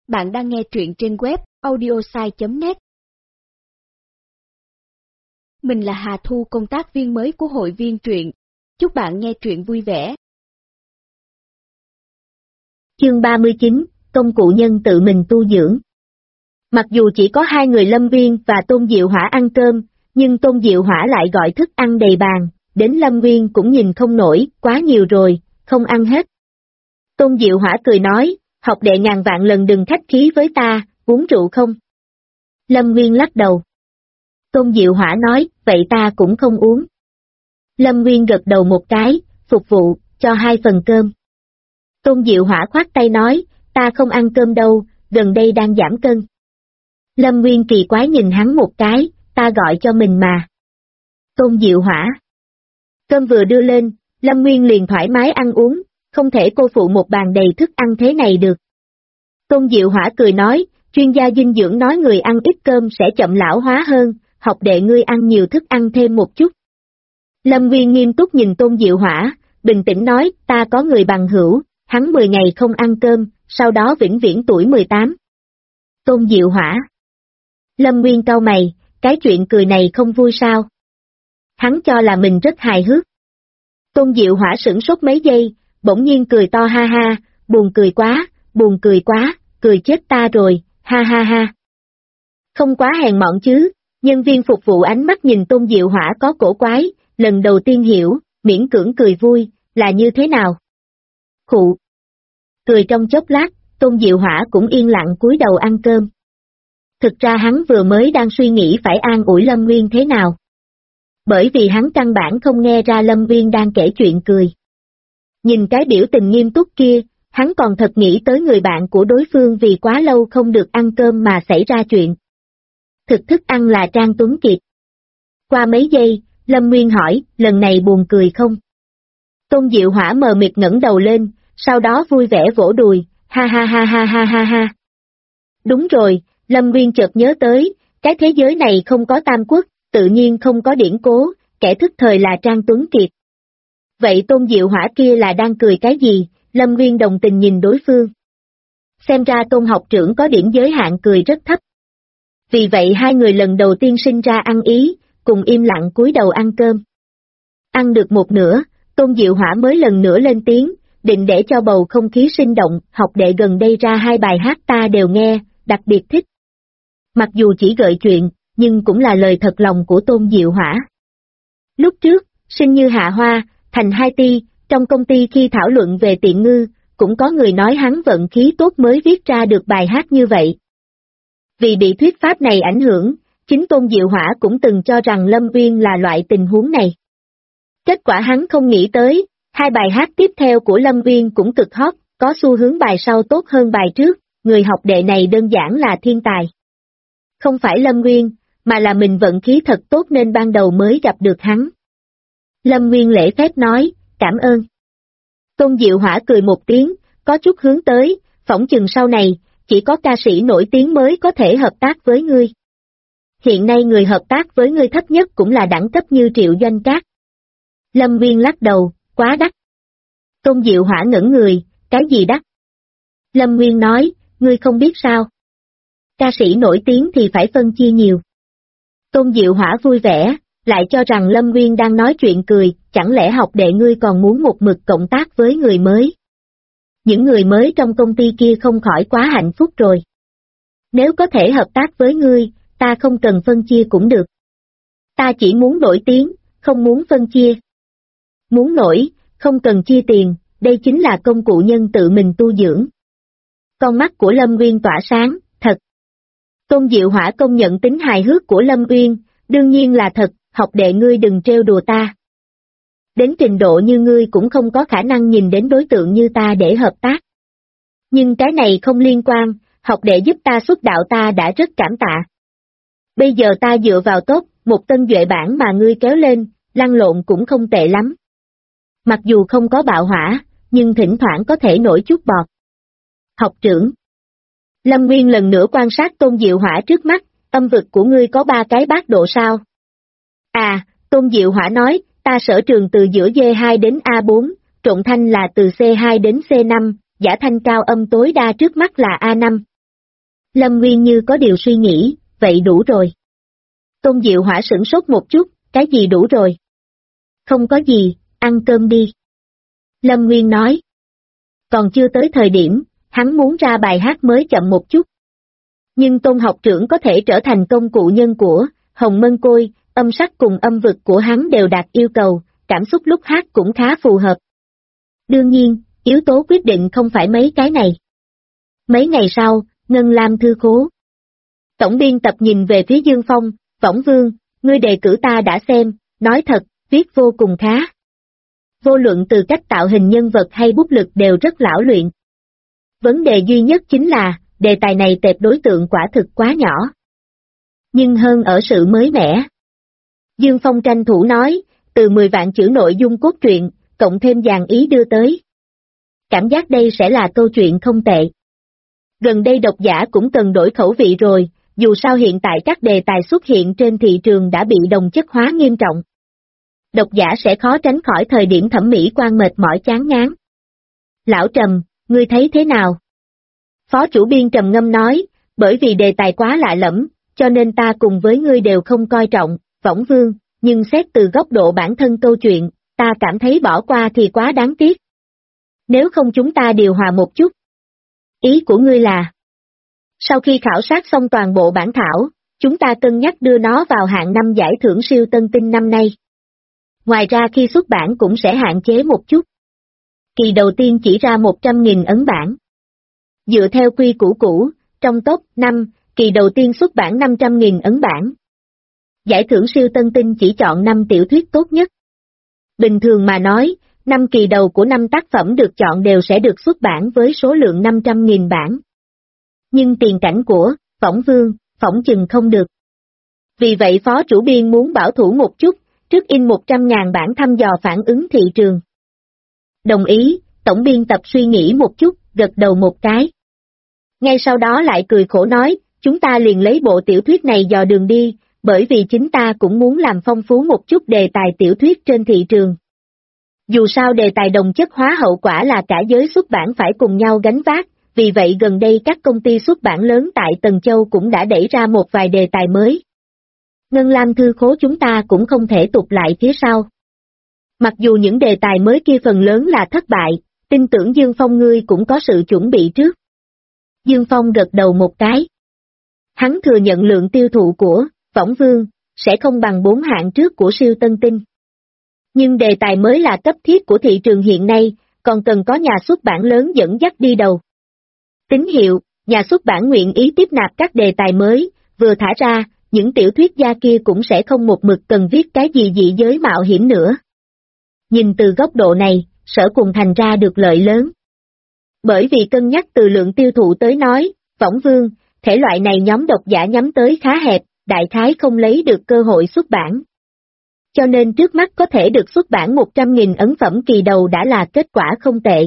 Bạn đang nghe truyện trên web audiosai.net. Mình là Hà Thu, công tác viên mới của hội viên truyện. Chúc bạn nghe truyện vui vẻ. Chương 39, công cụ nhân tự mình tu dưỡng. Mặc dù chỉ có hai người Lâm Viên và Tôn Diệu Hỏa ăn cơm, nhưng Tôn Diệu Hỏa lại gọi thức ăn đầy bàn, đến Lâm Viên cũng nhìn không nổi, quá nhiều rồi, không ăn hết. Tôn Diệu Hỏa cười nói, học đệ ngàn vạn lần đừng khách khí với ta, uống rượu không? Lâm Viên lắc đầu. Tôn Diệu Hỏa nói, vậy ta cũng không uống. Lâm Viên gật đầu một cái, phục vụ, cho 2 phần cơm. Tôn Diệu Hỏa khoát tay nói, ta không ăn cơm đâu, gần đây đang giảm cân. Lâm Nguyên kỳ quái nhìn hắn một cái, ta gọi cho mình mà. Tôn Diệu Hỏa. Cơm vừa đưa lên, Lâm Nguyên liền thoải mái ăn uống, không thể cô phụ một bàn đầy thức ăn thế này được. Tôn Diệu Hỏa cười nói, chuyên gia dinh dưỡng nói người ăn ít cơm sẽ chậm lão hóa hơn, học đệ ngươi ăn nhiều thức ăn thêm một chút. Lâm Nguyên nghiêm túc nhìn Tôn Diệu Hỏa, bình tĩnh nói, ta có người bằng hữu, hắn 10 ngày không ăn cơm, sau đó vĩnh viễn tuổi 18. Tôn Diệu Hỏa. Lâm Nguyên cau mày, cái chuyện cười này không vui sao? Hắn cho là mình rất hài hước. Tôn Diệu Hỏa sửng sốt mấy giây, bỗng nhiên cười to ha ha, buồn cười quá, cười chết ta rồi, ha ha ha. Không quá hèn mọn chứ, nhân viên phục vụ ánh mắt nhìn Tôn Diệu Hỏa có cổ quái, lần đầu tiên hiểu, miễn cưỡng cười vui, là như thế nào? Khụ. Cười trong chốc lát, Tôn Diệu Hỏa cũng yên lặng cúi đầu ăn cơm. Thực ra hắn vừa mới đang suy nghĩ phải an ủi Lâm Nguyên thế nào. Bởi vì hắn căn bản không nghe ra Lâm Nguyên đang kể chuyện cười. Nhìn cái biểu tình nghiêm túc kia, hắn còn thật nghĩ tới người bạn của đối phương vì quá lâu không được ăn cơm mà xảy ra chuyện. Thực thức ăn là Trang Tuấn Kiệt. Qua mấy giây, Lâm Nguyên hỏi, lần này buồn cười không? Tôn Diệu Hỏa mờ mịt ngẩng đầu lên, sau đó vui vẻ vỗ đùi, ha ha ha ha ha ha ha. Đúng rồi, Lâm Nguyên chợt nhớ tới, cái thế giới này không có tam quốc, tự nhiên không có điển cố, kẻ thức thời là Trang Tuấn Kiệt. Vậy Tôn Diệu Hỏa kia là đang cười cái gì? Lâm Nguyên đồng tình nhìn đối phương. Xem ra Tôn học trưởng có điểm giới hạn cười rất thấp. Vì vậy hai người lần đầu tiên sinh ra ăn ý, cùng im lặng cúi đầu ăn cơm. Ăn được một nửa, Tôn Diệu Hỏa mới lần nữa lên tiếng, định để cho bầu không khí sinh động, học đệ gần đây ra 2 bài hát ta đều nghe, đặc biệt thích. Mặc dù chỉ gợi chuyện, nhưng cũng là lời thật lòng của Tôn Diệu Hỏa. Lúc trước, sinh như hạ hoa, thành 2 ti, trong công ty khi thảo luận về tiện ngư, cũng có người nói hắn vận khí tốt mới viết ra được bài hát như vậy. Vì bị thuyết pháp này ảnh hưởng, chính Tôn Diệu Hỏa cũng từng cho rằng Lâm Nguyên là loại tình huống này. Kết quả hắn không nghĩ tới, 2 bài hát tiếp theo của Lâm Nguyên cũng cực hot, có xu hướng bài sau tốt hơn bài trước, người học đệ này đơn giản là thiên tài. Không phải Lâm Nguyên, mà là mình vận khí thật tốt nên ban đầu mới gặp được hắn. Lâm Nguyên lễ phép nói, cảm ơn. Tôn Diệu Hỏa cười một tiếng, có chút hướng tới, phỏng chừng sau này, chỉ có ca sĩ nổi tiếng mới có thể hợp tác với ngươi. Hiện nay người hợp tác với ngươi thấp nhất cũng là đẳng cấp như Triệu Doanh Trác. Lâm Nguyên lắc đầu, quá đắt. Tôn Diệu Hỏa ngẩn người, cái gì đắt? Lâm Nguyên nói, ngươi không biết sao? Ca sĩ nổi tiếng thì phải phân chia nhiều. Tôn Diệu Hỏa vui vẻ, lại cho rằng Lâm Nguyên đang nói chuyện cười, chẳng lẽ học đệ ngươi còn muốn một mực cộng tác với người mới? Những người mới trong công ty kia không khỏi quá hạnh phúc rồi. Nếu có thể hợp tác với ngươi, ta không cần phân chia cũng được. Ta chỉ muốn nổi tiếng, không muốn phân chia. Muốn nổi, không cần chia tiền, đây chính là công cụ nhân tự mình tu dưỡng. Con mắt của Lâm Nguyên tỏa sáng, thật. Tôn Diệu Hỏa công nhận tính hài hước của Lâm Nguyên, đương nhiên là thật, học đệ ngươi đừng trêu đùa ta. Đến trình độ như ngươi cũng không có khả năng nhìn đến đối tượng như ta để hợp tác. Nhưng cái này không liên quan, học đệ giúp ta xuất đạo ta đã rất cảm tạ. Bây giờ ta dựa vào tốt, một tân duệ bản mà ngươi kéo lên, lăn lộn cũng không tệ lắm. Mặc dù không có bạo hỏa, nhưng thỉnh thoảng có thể nổi chút bọt. Học trưởng. Lâm Nguyên lần nữa quan sát Tôn Diệu Hỏa trước mắt, âm vực của ngươi có 3 cái bát độ sao? À, Tôn Diệu Hỏa nói, ta sở trường từ giữa D2 đến A4, trộn thanh là từ C2 đến C5, giả thanh cao âm tối đa trước mắt là A5. Lâm Nguyên như có điều suy nghĩ, vậy đủ rồi. Tôn Diệu Hỏa sửng sốt một chút, cái gì đủ rồi? Không có gì, ăn cơm đi. Lâm Nguyên nói. Còn chưa tới thời điểm, hắn muốn ra bài hát mới chậm một chút. Nhưng Tôn học trưởng có thể trở thành công cụ nhân của Hồng Mân Côi, âm sắc cùng âm vực của hắn đều đạt yêu cầu, cảm xúc lúc hát cũng khá phù hợp. Đương nhiên, yếu tố quyết định không phải mấy cái này. Mấy ngày sau, Ngân Lam thư khố. Tổng biên tập nhìn về phía Dương Phong, Võng Vương, ngươi đề cử ta đã xem, nói thật, viết vô cùng khá. Vô luận từ cách tạo hình nhân vật hay bút lực đều rất lão luyện. Vấn đề duy nhất chính là, đề tài này tệp đối tượng quả thực quá nhỏ. Nhưng hơn ở sự mới mẻ. Dương Phong tranh thủ nói, từ 10 vạn chữ nội dung cốt truyện, cộng thêm dàn ý đưa tới. Cảm giác đây sẽ là câu chuyện không tệ. Gần đây độc giả cũng cần đổi khẩu vị rồi, dù sao hiện tại các đề tài xuất hiện trên thị trường đã bị đồng chất hóa nghiêm trọng. Độc giả sẽ khó tránh khỏi thời điểm thẩm mỹ quan mệt mỏi chán ngán. Lão Trầm, ngươi thấy thế nào? Phó chủ biên trầm ngâm nói, bởi vì đề tài quá lạ lẫm, cho nên ta cùng với ngươi đều không coi trọng, Võng Vương, nhưng xét từ góc độ bản thân câu chuyện, ta cảm thấy bỏ qua thì quá đáng tiếc. Nếu không chúng ta điều hòa một chút. Ý của ngươi là, sau khi khảo sát xong toàn bộ bản thảo, chúng ta cân nhắc đưa nó vào hạng 5 giải thưởng siêu tân tinh năm nay. Ngoài ra khi xuất bản cũng sẽ hạn chế một chút. Kỳ đầu tiên chỉ ra 100.000 ấn bản. Dựa theo quy củ cũ, trong top 5, kỳ đầu tiên xuất bản 500.000 ấn bản. Giải thưởng siêu tân tinh chỉ chọn 5 tiểu thuyết tốt nhất. Bình thường mà nói, 5 kỳ đầu của 5 tác phẩm được chọn đều sẽ được xuất bản với số lượng 500.000 bản. Nhưng tiền cảnh của Võng Vương, phỏng chừng không được. Vì vậy phó chủ biên muốn bảo thủ một chút, trước in 100.000 bản thăm dò phản ứng thị trường. Đồng ý, tổng biên tập suy nghĩ một chút, gật đầu một cái. Ngay sau đó lại cười khổ nói, chúng ta liền lấy bộ tiểu thuyết này dò đường đi, bởi vì chính ta cũng muốn làm phong phú một chút đề tài tiểu thuyết trên thị trường. Dù sao đề tài đồng chất hóa hậu quả là cả giới xuất bản phải cùng nhau gánh vác, vì vậy gần đây các công ty xuất bản lớn tại Tần Châu cũng đã đẩy ra một vài đề tài mới. Ngân Lam thư khố chúng ta cũng không thể tụt lại phía sau. Mặc dù những đề tài mới kia phần lớn là thất bại, tin tưởng Dương Phong ngươi cũng có sự chuẩn bị trước. Dương Phong gật đầu một cái. Hắn thừa nhận lượng tiêu thụ của Võng Vương sẽ không bằng 4 hạng trước của siêu tân tinh. Nhưng đề tài mới là cấp thiết của thị trường hiện nay, còn cần có nhà xuất bản lớn dẫn dắt đi đầu. Tín hiệu, nhà xuất bản nguyện ý tiếp nạp các đề tài mới, vừa thả ra, những tiểu thuyết gia kia cũng sẽ không một mực cần viết cái gì dị giới mạo hiểm nữa. Nhìn từ góc độ này, Sở Cùng thành ra được lợi lớn. Bởi vì cân nhắc từ lượng tiêu thụ tới nói, Võng Vương, thể loại này nhóm độc giả nhắm tới khá hẹp, đại khái không lấy được cơ hội xuất bản. Cho nên trước mắt có thể được xuất bản 100.000 ấn phẩm kỳ đầu đã là kết quả không tệ.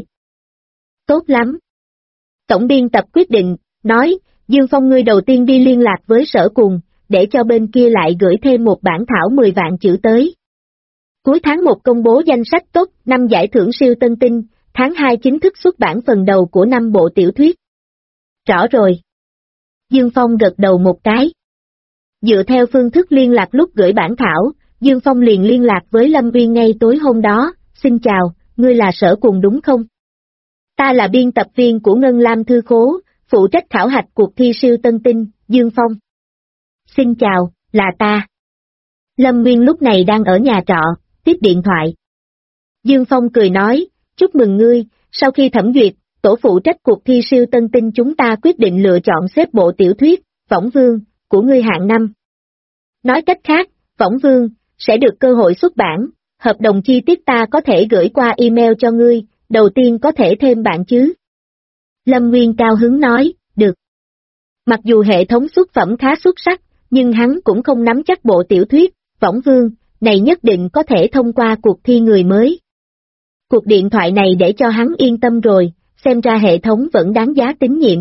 Tốt lắm. Tổng biên tập quyết định, nói, Dương Phong ngươi đầu tiên đi liên lạc với Sở Cùng, để cho bên kia lại gửi thêm một bản thảo 10 vạn chữ tới. Cuối tháng 1 công bố danh sách top 5 giải thưởng siêu tân tinh, tháng 2 chính thức xuất bản phần đầu của 5 bộ tiểu thuyết. Rõ rồi. Dương Phong gật đầu một cái. Dựa theo phương thức liên lạc lúc gửi bản thảo, Dương Phong liền liên lạc với Lâm Uyên ngay tối hôm đó, xin chào, ngươi là Sở Cùng đúng không? Ta là biên tập viên của Ngân Lam thư khố, phụ trách khảo hạch cuộc thi siêu tân tinh, Dương Phong. Xin chào, là ta. Lâm Nguyên lúc này đang ở nhà trọ, tiếp điện thoại. Dương Phong cười nói, chúc mừng ngươi, sau khi thẩm duyệt, tổ phụ trách cuộc thi siêu tân tinh chúng ta quyết định lựa chọn xếp bộ tiểu thuyết, Võng Vương, của ngươi hạng 5. Nói cách khác, Võng Vương, sẽ được cơ hội xuất bản, hợp đồng chi tiết ta có thể gửi qua email cho ngươi, đầu tiên có thể thêm bạn chứ. Lâm Nguyên cao hứng nói, được. Mặc dù hệ thống xuất phẩm khá xuất sắc, nhưng hắn cũng không nắm chắc bộ tiểu thuyết, Võng Vương, này nhất định có thể thông qua cuộc thi người mới. Cuộc điện thoại này để cho hắn yên tâm rồi, xem ra hệ thống vẫn đáng giá tín nhiệm.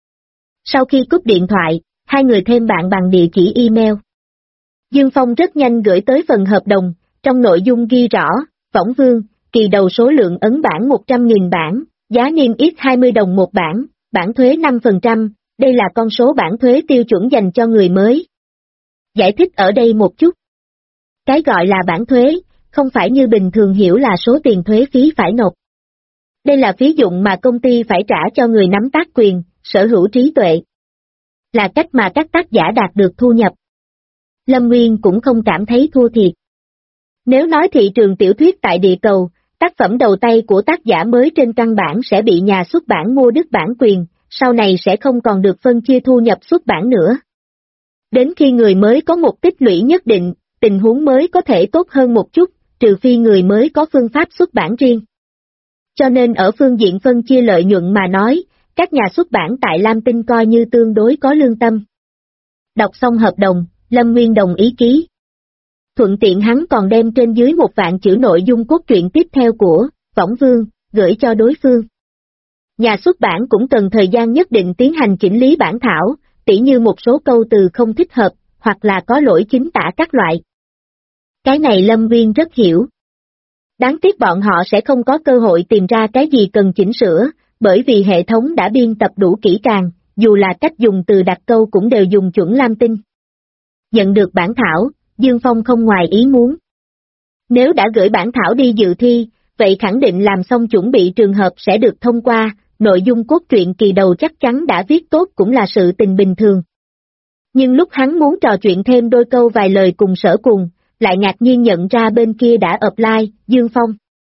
Sau khi cúp điện thoại, hai người thêm bạn bằng địa chỉ email. Dương Phong rất nhanh gửi tới phần hợp đồng, trong nội dung ghi rõ, Võng Vương, kỳ đầu số lượng ấn bản 100.000 bản, giá niêm yết 20 đồng một bản, bản thuế 5%, Đây là con số bản thuế tiêu chuẩn dành cho người mới. Giải thích ở đây một chút. Cái gọi là bản thuế, không phải như bình thường hiểu là số tiền thuế phí phải nộp. Đây là phí dụng mà công ty phải trả cho người nắm tác quyền, sở hữu trí tuệ. Là cách mà các tác giả đạt được thu nhập. Lâm Nguyên cũng không cảm thấy thua thiệt. Nếu nói thị trường tiểu thuyết tại địa cầu, tác phẩm đầu tay của tác giả mới trên căn bản sẽ bị nhà xuất bản mua đứt bản quyền, sau này sẽ không còn được phân chia thu nhập xuất bản nữa. Đến khi người mới có một tích lũy nhất định, tình huống mới có thể tốt hơn một chút, trừ phi người mới có phương pháp xuất bản riêng. Cho nên ở phương diện phân chia lợi nhuận mà nói, các nhà xuất bản tại Lam Tinh coi như tương đối có lương tâm. Đọc xong hợp đồng, Lâm Nguyên đồng ý ký. Thuận tiện hắn còn đem trên dưới 1.000 chữ nội dung cốt truyện tiếp theo của Võng Vương gửi cho đối phương. Nhà xuất bản cũng cần thời gian nhất định tiến hành chỉnh lý bản thảo, tỉ như một số câu từ không thích hợp, hoặc là có lỗi chính tả các loại. Cái này Lâm Nguyên rất hiểu. Đáng tiếc bọn họ sẽ không có cơ hội tìm ra cái gì cần chỉnh sửa, bởi vì hệ thống đã biên tập đủ kỹ càng, dù là cách dùng từ đặt câu cũng đều dùng chuẩn Lam Tinh. Nhận được bản thảo, Dương Phong không ngoài ý muốn. Nếu đã gửi bản thảo đi dự thi, vậy khẳng định làm xong chuẩn bị trường hợp sẽ được thông qua, nội dung cốt truyện kỳ đầu chắc chắn đã viết tốt cũng là sự tình bình thường. Nhưng lúc hắn muốn trò chuyện thêm đôi câu vài lời cùng Sở Cùng, lại ngạc nhiên nhận ra bên kia đã apply, Dương Phong.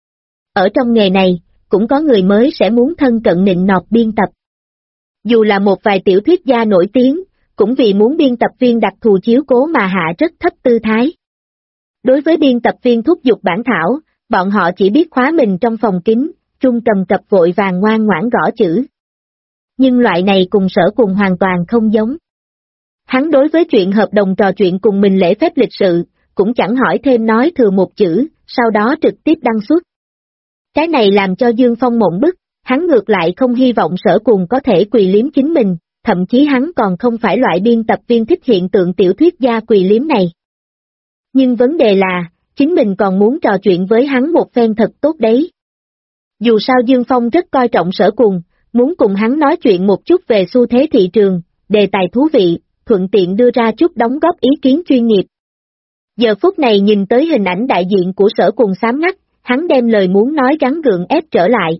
Ở trong nghề này, cũng có người mới sẽ muốn thân cận nịnh nọt biên tập. Dù là một vài tiểu thuyết gia nổi tiếng, cũng vì muốn biên tập viên đặc thù chiếu cố mà hạ rất thấp tư thái. Đối với biên tập viên thúc giục bản thảo, bọn họ chỉ biết khóa mình trong phòng kín, trung cầm cập vội vàng ngoan ngoãn gõ chữ. Nhưng loại này cùng Sở Cùng hoàn toàn không giống. Hắn đối với chuyện hợp đồng trò chuyện cùng mình lễ phép lịch sự, cũng chẳng hỏi thêm nói thừa một chữ, sau đó trực tiếp đăng xuất. Cái này làm cho Dương Phong mộng bức, hắn ngược lại không hy vọng Sở Cùng có thể quỳ liếm chính mình, thậm chí hắn còn không phải loại biên tập viên thích hiện tượng tiểu thuyết gia quỳ liếm này. Nhưng vấn đề là, chính mình còn muốn trò chuyện với hắn một phen thật tốt đấy. Dù sao Dương Phong rất coi trọng Sở Cùng, muốn cùng hắn nói chuyện một chút về xu thế thị trường, đề tài thú vị, thuận tiện đưa ra chút đóng góp ý kiến chuyên nghiệp. Giờ phút này nhìn tới hình ảnh đại diện của Sở Cùng xám ngắt, hắn đem lời muốn nói gắng gượng ép trở lại.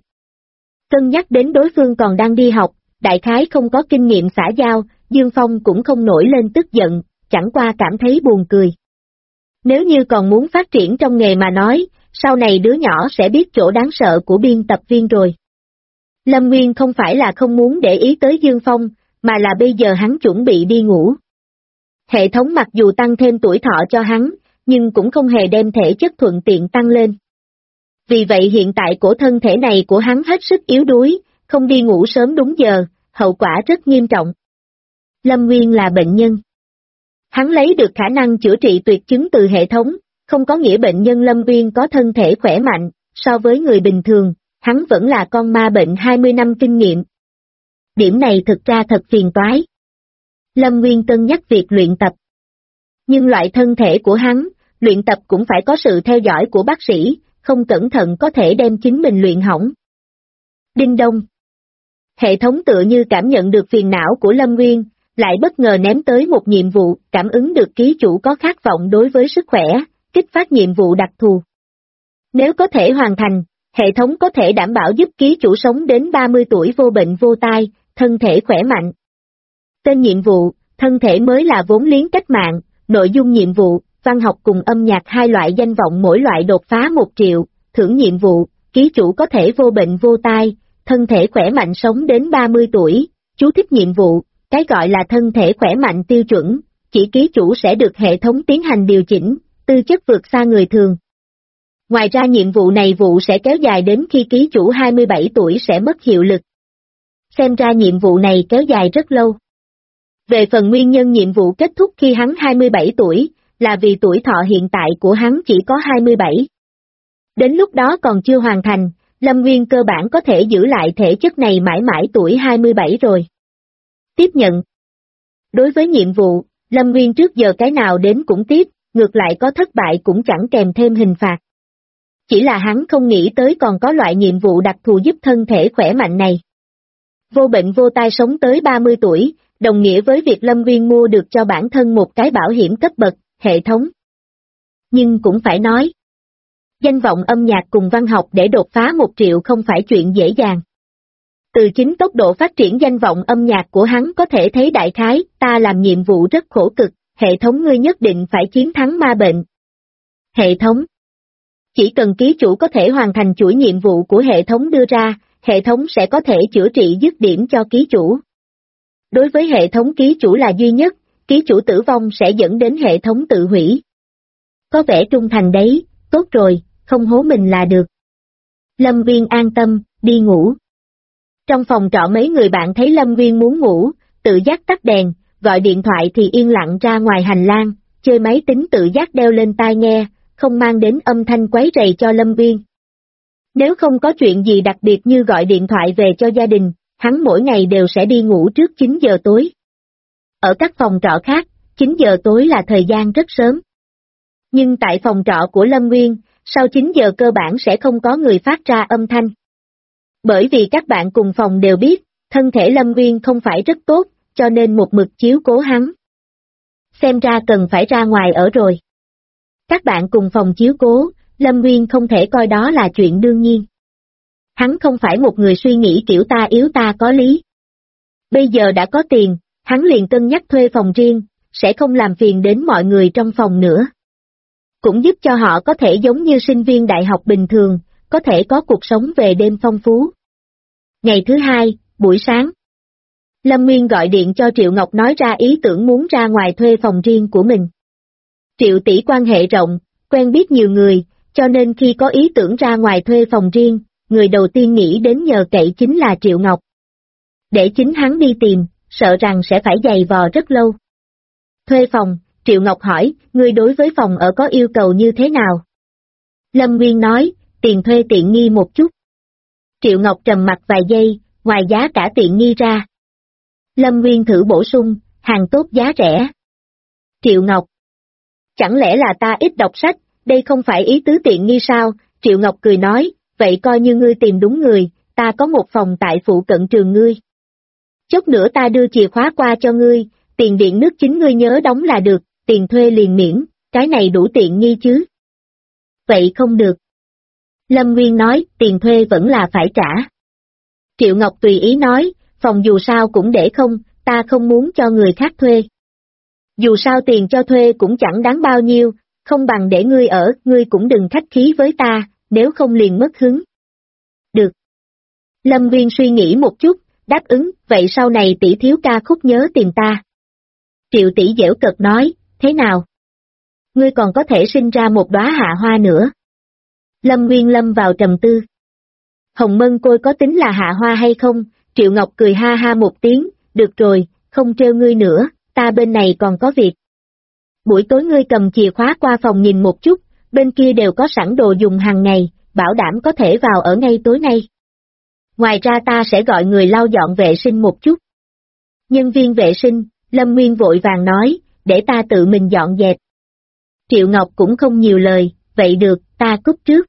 Cân nhắc đến đối phương còn đang đi học, đại khái không có kinh nghiệm xã giao, Dương Phong cũng không nổi lên tức giận, chẳng qua cảm thấy buồn cười. Nếu như còn muốn phát triển trong nghề mà nói, sau này đứa nhỏ sẽ biết chỗ đáng sợ của biên tập viên rồi. Lâm Nguyên không phải là không muốn để ý tới Dương Phong, mà là bây giờ hắn chuẩn bị đi ngủ. Hệ thống mặc dù tăng thêm tuổi thọ cho hắn, nhưng cũng không hề đem thể chất thuận tiện tăng lên. Vì vậy hiện tại cổ thân thể này của hắn hết sức yếu đuối, không đi ngủ sớm đúng giờ, hậu quả rất nghiêm trọng. Lâm Nguyên là bệnh nhân. Hắn lấy được khả năng chữa trị tuyệt chứng từ hệ thống, không có nghĩa bệnh nhân Lâm Nguyên có thân thể khỏe mạnh, so với người bình thường, hắn vẫn là con ma bệnh 20 năm kinh nghiệm. Điểm này thực ra thật phiền toái. Lâm Nguyên cân nhắc việc luyện tập. Nhưng loại thân thể của hắn, luyện tập cũng phải có sự theo dõi của bác sĩ, không cẩn thận có thể đem chính mình luyện hỏng. Đinh đông. Hệ thống tựa như cảm nhận được phiền não của Lâm Nguyên, lại bất ngờ ném tới một nhiệm vụ, cảm ứng được ký chủ có khát vọng đối với sức khỏe, kích phát nhiệm vụ đặc thù. Nếu có thể hoàn thành, hệ thống có thể đảm bảo giúp ký chủ sống đến 30 tuổi vô bệnh vô tai, thân thể khỏe mạnh. Tên nhiệm vụ, thân thể mới là vốn liếng cách mạng, nội dung nhiệm vụ, văn học cùng âm nhạc hai loại danh vọng mỗi loại đột phá 1 triệu, thưởng nhiệm vụ, ký chủ có thể vô bệnh vô tai, thân thể khỏe mạnh sống đến 30 tuổi, chú thích nhiệm vụ, cái gọi là thân thể khỏe mạnh tiêu chuẩn, chỉ ký chủ sẽ được hệ thống tiến hành điều chỉnh, tư chất vượt xa người thường. Ngoài ra nhiệm vụ này sẽ kéo dài đến khi ký chủ 27 tuổi sẽ mất hiệu lực. Xem ra nhiệm vụ này kéo dài rất lâu. Về phần nguyên nhân nhiệm vụ kết thúc khi hắn 27 tuổi, là vì tuổi thọ hiện tại của hắn chỉ có 27. Đến lúc đó còn chưa hoàn thành, Lâm Nguyên cơ bản có thể giữ lại thể chất này mãi mãi tuổi 27 rồi. Tiếp nhận. Đối với nhiệm vụ, Lâm Nguyên trước giờ cái nào đến cũng tiếp, ngược lại có thất bại cũng chẳng kèm thêm hình phạt. Chỉ là hắn không nghĩ tới còn có loại nhiệm vụ đặc thù giúp thân thể khỏe mạnh này. Vô bệnh vô tai sống tới 30 tuổi, đồng nghĩa với việc Lâm Viên mua được cho bản thân một cái bảo hiểm cấp bậc, hệ thống. Nhưng cũng phải nói, danh vọng âm nhạc cùng văn học để đột phá 1 triệu không phải chuyện dễ dàng. Từ chính tốc độ phát triển danh vọng âm nhạc của hắn có thể thấy đại khái, ta làm nhiệm vụ rất khổ cực, hệ thống ngươi nhất định phải chiến thắng ma bệnh. Hệ thống. Chỉ cần ký chủ có thể hoàn thành chuỗi nhiệm vụ của hệ thống đưa ra, hệ thống sẽ có thể chữa trị dứt điểm cho ký chủ. Đối với hệ thống ký chủ là duy nhất, ký chủ tử vong sẽ dẫn đến hệ thống tự hủy. Có vẻ trung thành đấy, tốt rồi, không hố mình là được. Lâm Viên an tâm, đi ngủ. Trong phòng trọ mấy người bạn thấy Lâm Viên muốn ngủ, tự giác tắt đèn, gọi điện thoại thì yên lặng ra ngoài hành lang, chơi máy tính tự giác đeo lên tai nghe, không mang đến âm thanh quấy rầy cho Lâm Viên. Nếu không có chuyện gì đặc biệt như gọi điện thoại về cho gia đình, hắn mỗi ngày đều sẽ đi ngủ trước 9 giờ tối. Ở các phòng trọ khác, 9 giờ tối là thời gian rất sớm. Nhưng tại phòng trọ của Lâm Nguyên, sau 9 giờ cơ bản sẽ không có người phát ra âm thanh. Bởi vì các bạn cùng phòng đều biết, thân thể Lâm Nguyên không phải rất tốt, cho nên một mực chiếu cố hắn. Xem ra cần phải ra ngoài ở rồi. Các bạn cùng phòng chiếu cố, Lâm Nguyên không thể coi đó là chuyện đương nhiên. Hắn không phải một người suy nghĩ kiểu ta yếu ta có lý. Bây giờ đã có tiền, hắn liền cân nhắc thuê phòng riêng, sẽ không làm phiền đến mọi người trong phòng nữa. Cũng giúp cho họ có thể giống như sinh viên đại học bình thường, có thể có cuộc sống về đêm phong phú. Ngày thứ 2, buổi sáng. Lâm Nguyên gọi điện cho Triệu Ngọc nói ra ý tưởng muốn ra ngoài thuê phòng riêng của mình. Triệu tỷ quan hệ rộng, quen biết nhiều người, cho nên khi có ý tưởng ra ngoài thuê phòng riêng, người đầu tiên nghĩ đến nhờ cậy chính là Triệu Ngọc. Để chính hắn đi tìm, sợ rằng sẽ phải giày vò rất lâu. Thuê phòng, Triệu Ngọc hỏi, ngươi đối với phòng ở có yêu cầu như thế nào? Lâm Nguyên nói, tiền thuê tiện nghi một chút. Triệu Ngọc trầm mặt vài giây, ngoài giá cả tiện nghi ra. Lâm Nguyên thử bổ sung, hàng tốt giá rẻ. Triệu Ngọc. Chẳng lẽ là ta ít đọc sách, đây không phải ý tứ tiện nghi sao? Triệu Ngọc cười nói, vậy coi như ngươi tìm đúng người, ta có một phòng tại phụ cận trường ngươi. Chút nữa ta đưa chìa khóa qua cho ngươi, tiền điện nước chính ngươi nhớ đóng là được, tiền thuê liền miễn, cái này đủ tiện nghi chứ? Vậy không được. Lâm Nguyên nói, tiền thuê vẫn là phải trả. Triệu Ngọc tùy ý nói, phòng dù sao cũng để không, ta không muốn cho người khác thuê. Dù sao tiền cho thuê cũng chẳng đáng bao nhiêu, không bằng để ngươi ở, ngươi cũng đừng khách khí với ta, nếu không liền mất hứng. Được. Lâm Nguyên suy nghĩ một chút, đáp ứng, vậy sau này tỷ thiếu ca khúc nhớ tìm ta. Triệu tỷ giễu cợt nói, thế nào? Ngươi còn có thể sinh ra một đóa hạ hoa nữa. Lâm Nguyên lâm vào trầm tư. Hồng Mân Côi có tính là hạ hoa hay không? Triệu Ngọc cười ha ha một tiếng, được rồi, không trêu ngươi nữa, ta bên này còn có việc. Buổi tối ngươi cầm chìa khóa qua phòng nhìn một chút, bên kia đều có sẵn đồ dùng hàng ngày, bảo đảm có thể vào ở ngay tối nay. Ngoài ra ta sẽ gọi người lau dọn vệ sinh một chút. Nhân viên vệ sinh, Lâm Nguyên vội vàng nói, để ta tự mình dọn dẹp. Triệu Ngọc cũng không nhiều lời, vậy được, ta cúp trước.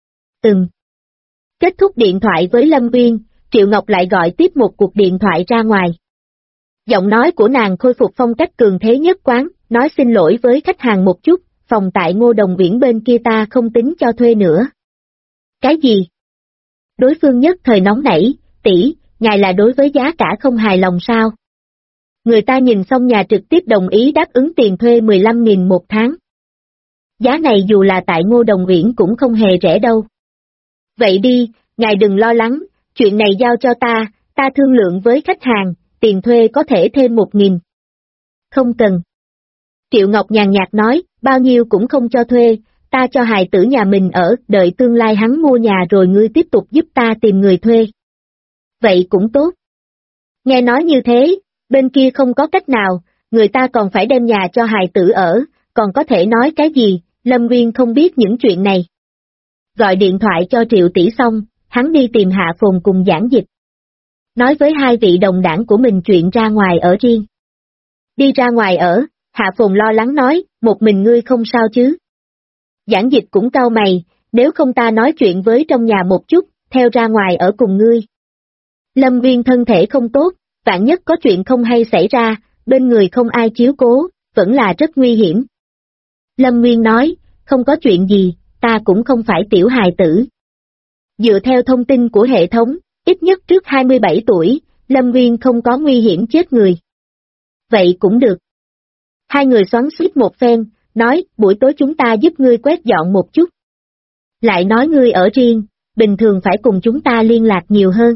Kết thúc điện thoại với Lâm Nguyên, Triệu Ngọc lại gọi tiếp một cuộc điện thoại ra ngoài. Giọng nói của nàng khôi phục phong cách cường thế nhất quán, nói xin lỗi với khách hàng một chút, phòng tại Ngô Đồng Uyển bên kia ta không tính cho thuê nữa. Cái gì? Đối phương nhất thời nóng nảy, tỷ, ngài là đối với giá cả không hài lòng sao? Người ta nhìn xong nhà trực tiếp đồng ý đáp ứng tiền thuê 15.000 một tháng. Giá này dù là tại Ngô Đồng Uyển cũng không hề rẻ đâu. Vậy đi, ngài đừng lo lắng, chuyện này giao cho ta thương lượng với khách hàng, tiền thuê có thể thêm 1.000. Không cần. Triệu Ngọc nhàn nhạt nói, bao nhiêu cũng không cho thuê, ta cho hài tử nhà mình ở, đợi tương lai hắn mua nhà rồi ngươi tiếp tục giúp ta tìm người thuê. Vậy cũng tốt. Nghe nói như thế, bên kia không có cách nào, người ta còn phải đem nhà cho hài tử ở, còn có thể nói cái gì, Lâm Nguyên không biết những chuyện này. Gọi điện thoại cho Triệu tỷ xong, hắn đi tìm Hạ Phồn cùng Giảng Dịch. Nói với hai vị đồng đảng của mình chuyện ra ngoài ở riêng. Đi ra ngoài ở, Hạ Phồn lo lắng nói, một mình ngươi không sao chứ. Giảng Dịch cũng cau mày, nếu không ta nói chuyện với trong nhà một chút, theo ra ngoài ở cùng ngươi. Lâm Viên thân thể không tốt, vạn nhất có chuyện không hay xảy ra, bên người không ai chiếu cố, vẫn là rất nguy hiểm. Lâm Nguyên nói, không có chuyện gì, ta cũng không phải tiểu hài tử. Dựa theo thông tin của hệ thống, ít nhất trước 27 tuổi, Lâm Nguyên không có nguy hiểm chết người. Vậy cũng được. Hai người xoắn xuýt một phen, nói, buổi tối chúng ta giúp ngươi quét dọn một chút. Lại nói ngươi ở riêng, bình thường phải cùng chúng ta liên lạc nhiều hơn.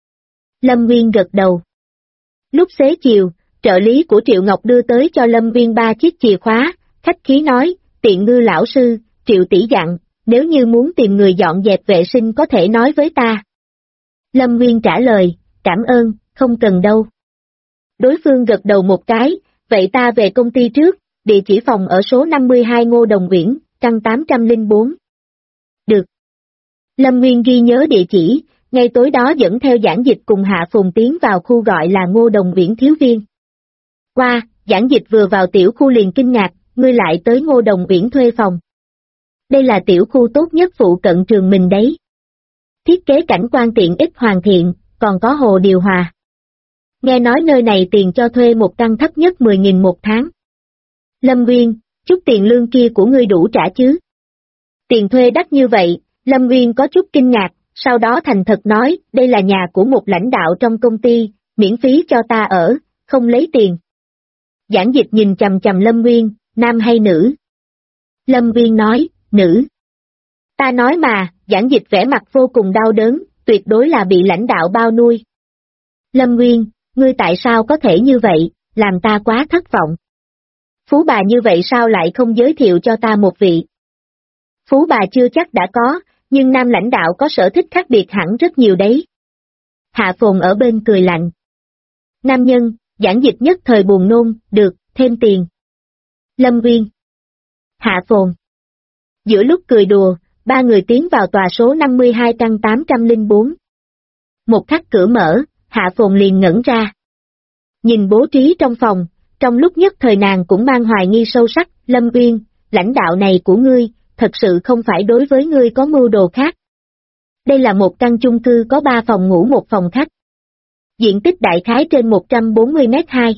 Lâm Nguyên gật đầu. Lúc xế chiều, trợ lý của Triệu Ngọc đưa tới cho Lâm Viên 3 chiếc chìa khóa, khách khí nói, tiện ngư lão sư, Triệu tỷ dặn, nếu như muốn tìm người dọn dẹp vệ sinh có thể nói với ta. Lâm Nguyên trả lời, cảm ơn, không cần đâu. Đối phương gật đầu một cái, vậy ta về công ty trước, địa chỉ phòng ở số 52 Ngô Đồng Uyển, căn 804. Được. Lâm Nguyên ghi nhớ địa chỉ, ngay tối đó dẫn theo Giảng Dịch cùng Hạ Phồn tiến vào khu gọi là Ngô Đồng Uyển thiếu viên. Qua, Giảng Dịch vừa vào tiểu khu liền kinh ngạc, ngươi lại tới Ngô Đồng Uyển thuê phòng. Đây là tiểu khu tốt nhất phụ cận trường mình đấy. Thiết kế cảnh quan tiện ích hoàn thiện, còn có hồ điều hòa. Nghe nói nơi này tiền cho thuê một căn thấp nhất 10.000 một tháng. Lâm Nguyên, chút tiền lương kia của ngươi đủ trả chứ? Tiền thuê đắt như vậy, Lâm Nguyên có chút kinh ngạc, sau đó thành thật nói, đây là nhà của một lãnh đạo trong công ty, miễn phí cho ta ở, không lấy tiền. Giảng Dịch nhìn chằm chằm Lâm Nguyên, nam hay nữ? Lâm Nguyên nói, nữ. Ta nói mà, Giảng Dịch vẻ mặt vô cùng đau đớn, tuyệt đối là bị lãnh đạo bao nuôi. Lâm Nguyên, ngươi tại sao có thể như vậy, làm ta quá thất vọng. Phú bà như vậy sao lại không giới thiệu cho ta một vị? Phú bà chưa chắc đã có, nhưng nam lãnh đạo có sở thích khác biệt hẳn rất nhiều đấy. Hạ Phồn ở bên cười lạnh. Nam nhân, Giảng Dịch nhất thời buồn nôn, được, thêm tiền. Lâm Nguyên. Hạ Phồn. Giữa lúc cười đùa, ba người tiến vào tòa số 52 căn 804. Một khắc cửa mở, Hạ Phồn liền ngẩn ra. Nhìn bố trí trong phòng, trong lúc nhất thời nàng cũng mang hoài nghi sâu sắc, Lâm Nguyên, lãnh đạo này của ngươi, thật sự không phải đối với ngươi có mưu đồ khác. Đây là một căn chung cư có 3 phòng ngủ một phòng khách. Diện tích đại khái trên 140m2.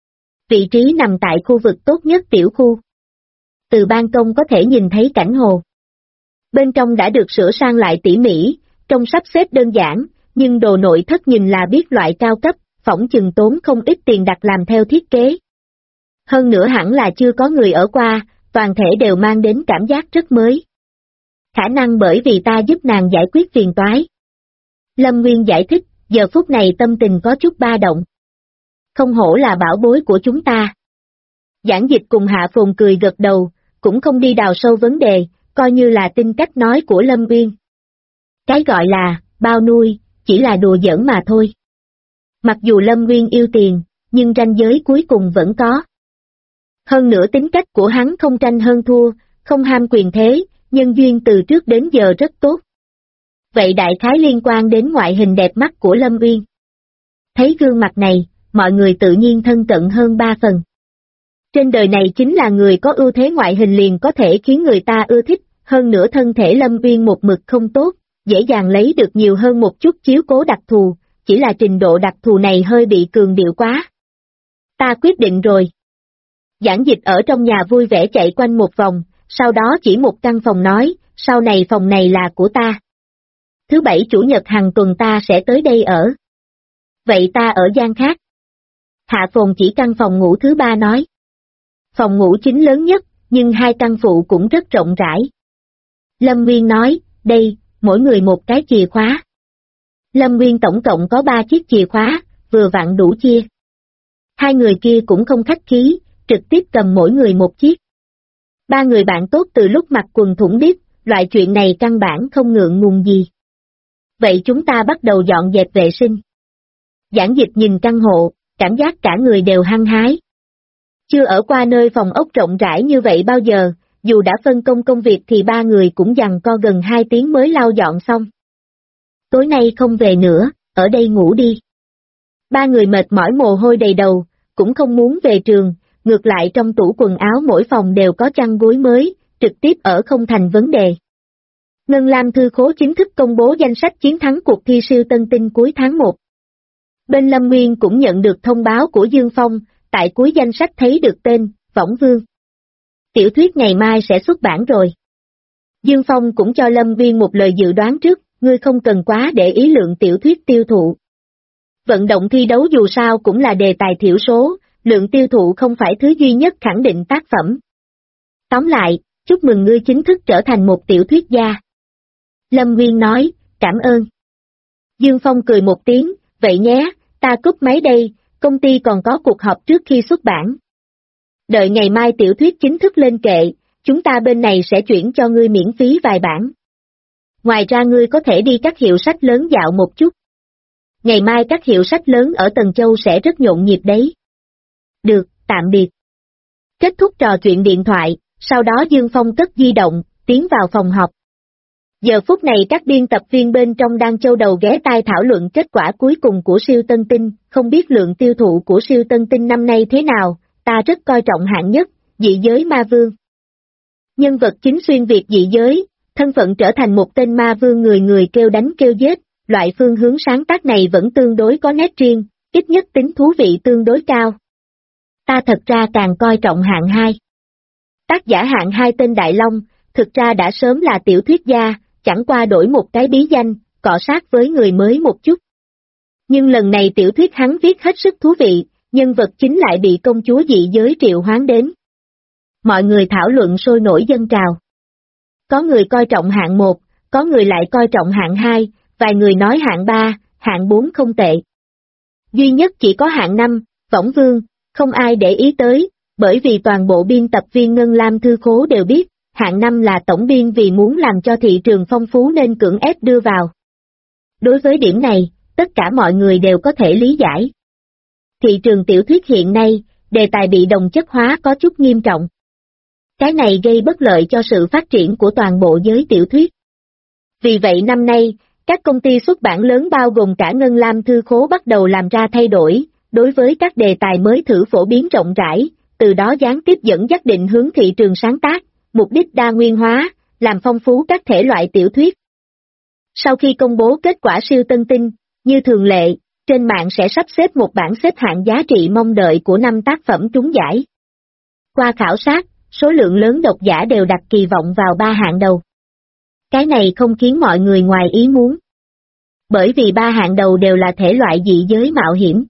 Vị trí nằm tại khu vực tốt nhất tiểu khu. Từ ban công có thể nhìn thấy cảnh hồ. Bên trong đã được sửa sang lại tỉ mỉ, trông sắp xếp đơn giản, nhưng đồ nội thất nhìn là biết loại cao cấp, phỏng chừng tốn không ít tiền đặt làm theo thiết kế. Hơn nữa hẳn là chưa có người ở qua, toàn thể đều mang đến cảm giác rất mới. Khả năng bởi vì ta giúp nàng giải quyết phiền toái. Lâm Nguyên giải thích, giờ phút này tâm tình có chút ba động. Không hổ là bảo bối của chúng ta. Giảng Dịch cùng Hạ Phồn cười gật đầu, cũng không đi đào sâu vấn đề, coi như là tin cách nói của Lâm Nguyên. Cái gọi là, bao nuôi, chỉ là đùa giỡn mà thôi. Mặc dù Lâm Nguyên yêu tiền, nhưng ranh giới cuối cùng vẫn có. Hơn nữa tính cách của hắn không tranh hơn thua, không ham quyền thế, nhân duyên từ trước đến giờ rất tốt. Vậy đại khái liên quan đến ngoại hình đẹp mắt của Lâm Nguyên. Thấy gương mặt này, mọi người tự nhiên thân cận hơn 3 phần. Trên đời này chính là người có ưu thế ngoại hình liền có thể khiến người ta ưa thích, hơn nữa thân thể Lâm Nguyên một mực không tốt, dễ dàng lấy được nhiều hơn một chút chiếu cố đặc thù, chỉ là trình độ đặc thù này hơi bị cường điệu quá. Ta quyết định rồi. Giảng Dịch ở trong nhà vui vẻ chạy quanh một vòng, sau đó chỉ một căn phòng nói, sau này phòng này là của ta. Thứ Bảy Chủ nhật hàng tuần ta sẽ tới đây ở. Vậy ta ở gian khác. Hạ Phồn chỉ căn phòng ngủ thứ 3 nói. Phòng ngủ chính lớn nhất, nhưng 2 căn phụ cũng rất rộng rãi. Lâm Nguyên nói, đây, mỗi người một cái chìa khóa. Lâm Nguyên tổng cộng có 3 chiếc chìa khóa, vừa vặn đủ chia. 2 người kia cũng không khách khí, trực tiếp cầm mỗi người một chiếc. 3 người bạn tốt từ lúc mặc quần thủng đít, loại chuyện này căn bản không ngượng ngùng gì. Vậy chúng ta bắt đầu dọn dẹp vệ sinh. Giảng Dịch nhìn căn hộ, cảm giác cả người đều hăng hái. Chưa ở qua nơi phòng ốc rộng rãi như vậy bao giờ, dù đã phân công công việc thì 3 người cũng giằng co gần 2 tiếng mới lau dọn xong. Tối nay không về nữa, ở đây ngủ đi. 3 người mệt mỏi mồ hôi đầy đầu, cũng không muốn về trường, ngược lại trong tủ quần áo mỗi phòng đều có chăn gối mới, trực tiếp ở không thành vấn đề. Ngân Lam Thư Khố chính thức công bố danh sách chiến thắng cuộc thi siêu tân tinh cuối tháng 1. Bên Lâm Nguyên cũng nhận được thông báo của Dương Phong, tại cuối danh sách thấy được tên, Võng Vương. Tiểu thuyết ngày mai sẽ xuất bản rồi. Dương Phong cũng cho Lâm Nguyên một lời dự đoán trước, ngươi không cần quá để ý lượng tiểu thuyết tiêu thụ. Vận động thi đấu dù sao cũng là đề tài thiểu số, lượng tiêu thụ không phải thứ duy nhất khẳng định tác phẩm. Tóm lại, chúc mừng ngươi chính thức trở thành một tiểu thuyết gia. Lâm Nguyên nói, cảm ơn. Dương Phong cười một tiếng, vậy nhé, ta cúp máy đây, công ty còn có cuộc họp trước khi xuất bản. Đợi ngày mai tiểu thuyết chính thức lên kệ, chúng ta bên này sẽ chuyển cho ngươi miễn phí vài bản. Ngoài ra ngươi có thể đi các hiệu sách lớn dạo một chút. Ngày mai các hiệu sách lớn ở Tần Châu sẽ rất nhộn nhịp đấy. Được, tạm biệt. Kết thúc trò chuyện điện thoại, sau đó Dương Phong cất di động, tiến vào phòng họp. Giờ phút này các biên tập viên bên trong đang châu đầu ghé tai thảo luận kết quả cuối cùng của siêu tân tinh, không biết lượng tiêu thụ của siêu tân tinh năm nay thế nào, ta rất coi trọng hạng nhất, dị giới ma vương. Nhân vật chính xuyên việt dị giới, thân phận trở thành một tên ma vương người người kêu đánh kêu giết, loại phương hướng sáng tác này vẫn tương đối có nét riêng, ít nhất tính thú vị tương đối cao. Ta thật ra càng coi trọng hạng 2. Tác giả hạng 2 tên Đại Long, thực ra đã sớm là tiểu thuyết gia, chẳng qua đổi một cái bí danh, cọ sát với người mới một chút. Nhưng lần này tiểu thuyết hắn viết hết sức thú vị, nhân vật chính lại bị công chúa dị giới triệu hoán đến. Mọi người thảo luận sôi nổi dâng trào. Có người coi trọng hạng 1, có người lại coi trọng hạng 2, vài người nói hạng 3, hạng 4 không tệ. Duy nhất chỉ có hạng 5, Võng Vương, không ai để ý tới, bởi vì toàn bộ biên tập viên Ngân Lam Thư Khố đều biết, hạng 5 là tổng biên vì muốn làm cho thị trường phong phú nên cưỡng ép đưa vào. Đối với điểm này, tất cả mọi người đều có thể lý giải. Thị trường tiểu thuyết hiện nay, đề tài bị đồng chất hóa có chút nghiêm trọng. Cái này gây bất lợi cho sự phát triển của toàn bộ giới tiểu thuyết. Vì vậy năm nay, các công ty xuất bản lớn bao gồm cả Ngân Lam Thư Khố bắt đầu làm ra thay đổi, đối với các đề tài mới thử phổ biến rộng rãi, từ đó gián tiếp dẫn dắt định hướng thị trường sáng tác, mục đích đa nguyên hóa, làm phong phú các thể loại tiểu thuyết. Sau khi công bố kết quả siêu tân tinh, như thường lệ, trên mạng sẽ sắp xếp một bảng xếp hạng giá trị mong đợi của 5 tác phẩm trúng giải. Qua khảo sát, số lượng lớn độc giả đều đặt kỳ vọng vào 3 hạng đầu. Cái này không khiến mọi người ngoài ý muốn. Bởi vì 3 hạng đầu đều là thể loại dị giới mạo hiểm.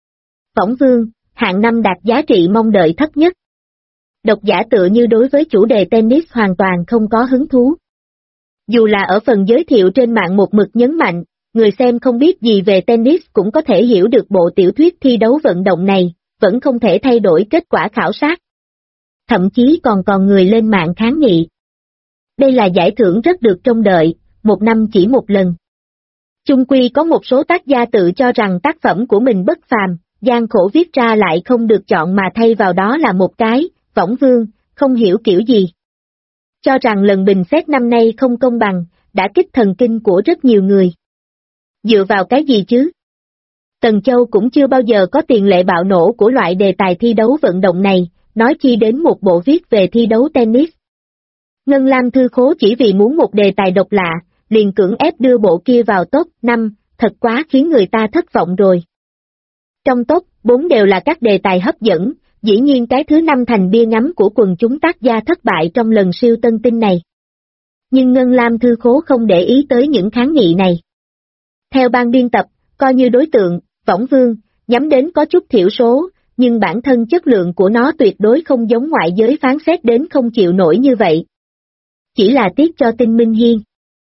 Võng Vương, hạng 5 đạt giá trị mong đợi thấp nhất. Độc giả tựa như đối với chủ đề tennis hoàn toàn không có hứng thú. Dù là ở phần giới thiệu trên mạng một mực nhấn mạnh, người xem không biết gì về tennis cũng có thể hiểu được bộ tiểu thuyết thi đấu vận động này, vẫn không thể thay đổi kết quả khảo sát. Thậm chí còn người lên mạng kháng nghị. Đây là giải thưởng rất được trông đợi, một năm chỉ một lần. Chung quy có một số tác gia tự cho rằng tác phẩm của mình bất phàm, gian khổ viết ra lại không được chọn mà thay vào đó là một cái, Võng Vương, không hiểu kiểu gì. Cho rằng lần bình xét năm nay không công bằng, đã kích thần kinh của rất nhiều người. Dựa vào cái gì chứ? Tần Châu cũng chưa bao giờ có tiền lệ bạo nổ của loại đề tài thi đấu vận động này, nói chi đến một bộ viết về thi đấu tennis. Ngân Lam Thư Khố chỉ vì muốn một đề tài độc lạ, liền cưỡng ép đưa bộ kia vào top 5, thật quá khiến người ta thất vọng rồi. Trong top 4 đều là các đề tài hấp dẫn, dĩ nhiên cái thứ 5 thành bia ngắm của quần chúng tác gia thất bại trong lần siêu tân tinh này. Nhưng Ngân Lam Thư Khố không để ý tới những kháng nghị này. Theo ban biên tập, coi như đối tượng, Võng Vương, nhắm đến có chút thiểu số, nhưng bản thân chất lượng của nó tuyệt đối không giống ngoại giới phán xét đến không chịu nổi như vậy. Chỉ là tiếc cho Tinh Minh Hiên.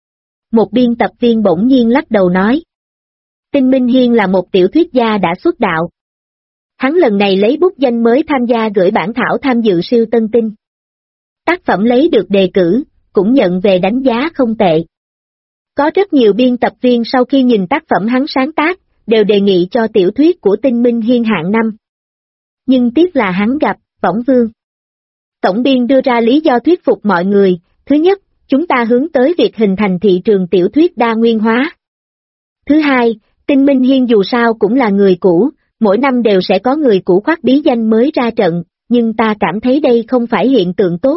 Một biên tập viên bỗng nhiên lắc đầu nói. Tinh Minh Hiên là một tiểu thuyết gia đã xuất đạo. Hắn lần này lấy bút danh mới tham gia gửi bản thảo tham dự siêu tân tinh. Tác phẩm lấy được đề cử, cũng nhận về đánh giá không tệ. Có rất nhiều biên tập viên sau khi nhìn tác phẩm hắn sáng tác, đều đề nghị cho tiểu thuyết của Tinh Minh Hiên hạng 5. Nhưng tiếc là hắn gặp, Võng Vương. Tổng biên đưa ra lý do thuyết phục mọi người, thứ nhất, chúng ta hướng tới việc hình thành thị trường tiểu thuyết đa nguyên hóa. Thứ hai, Tinh Minh Hiên dù sao cũng là người cũ, mỗi năm đều sẽ có người cũ khoác bí danh mới ra trận, nhưng ta cảm thấy đây không phải hiện tượng tốt.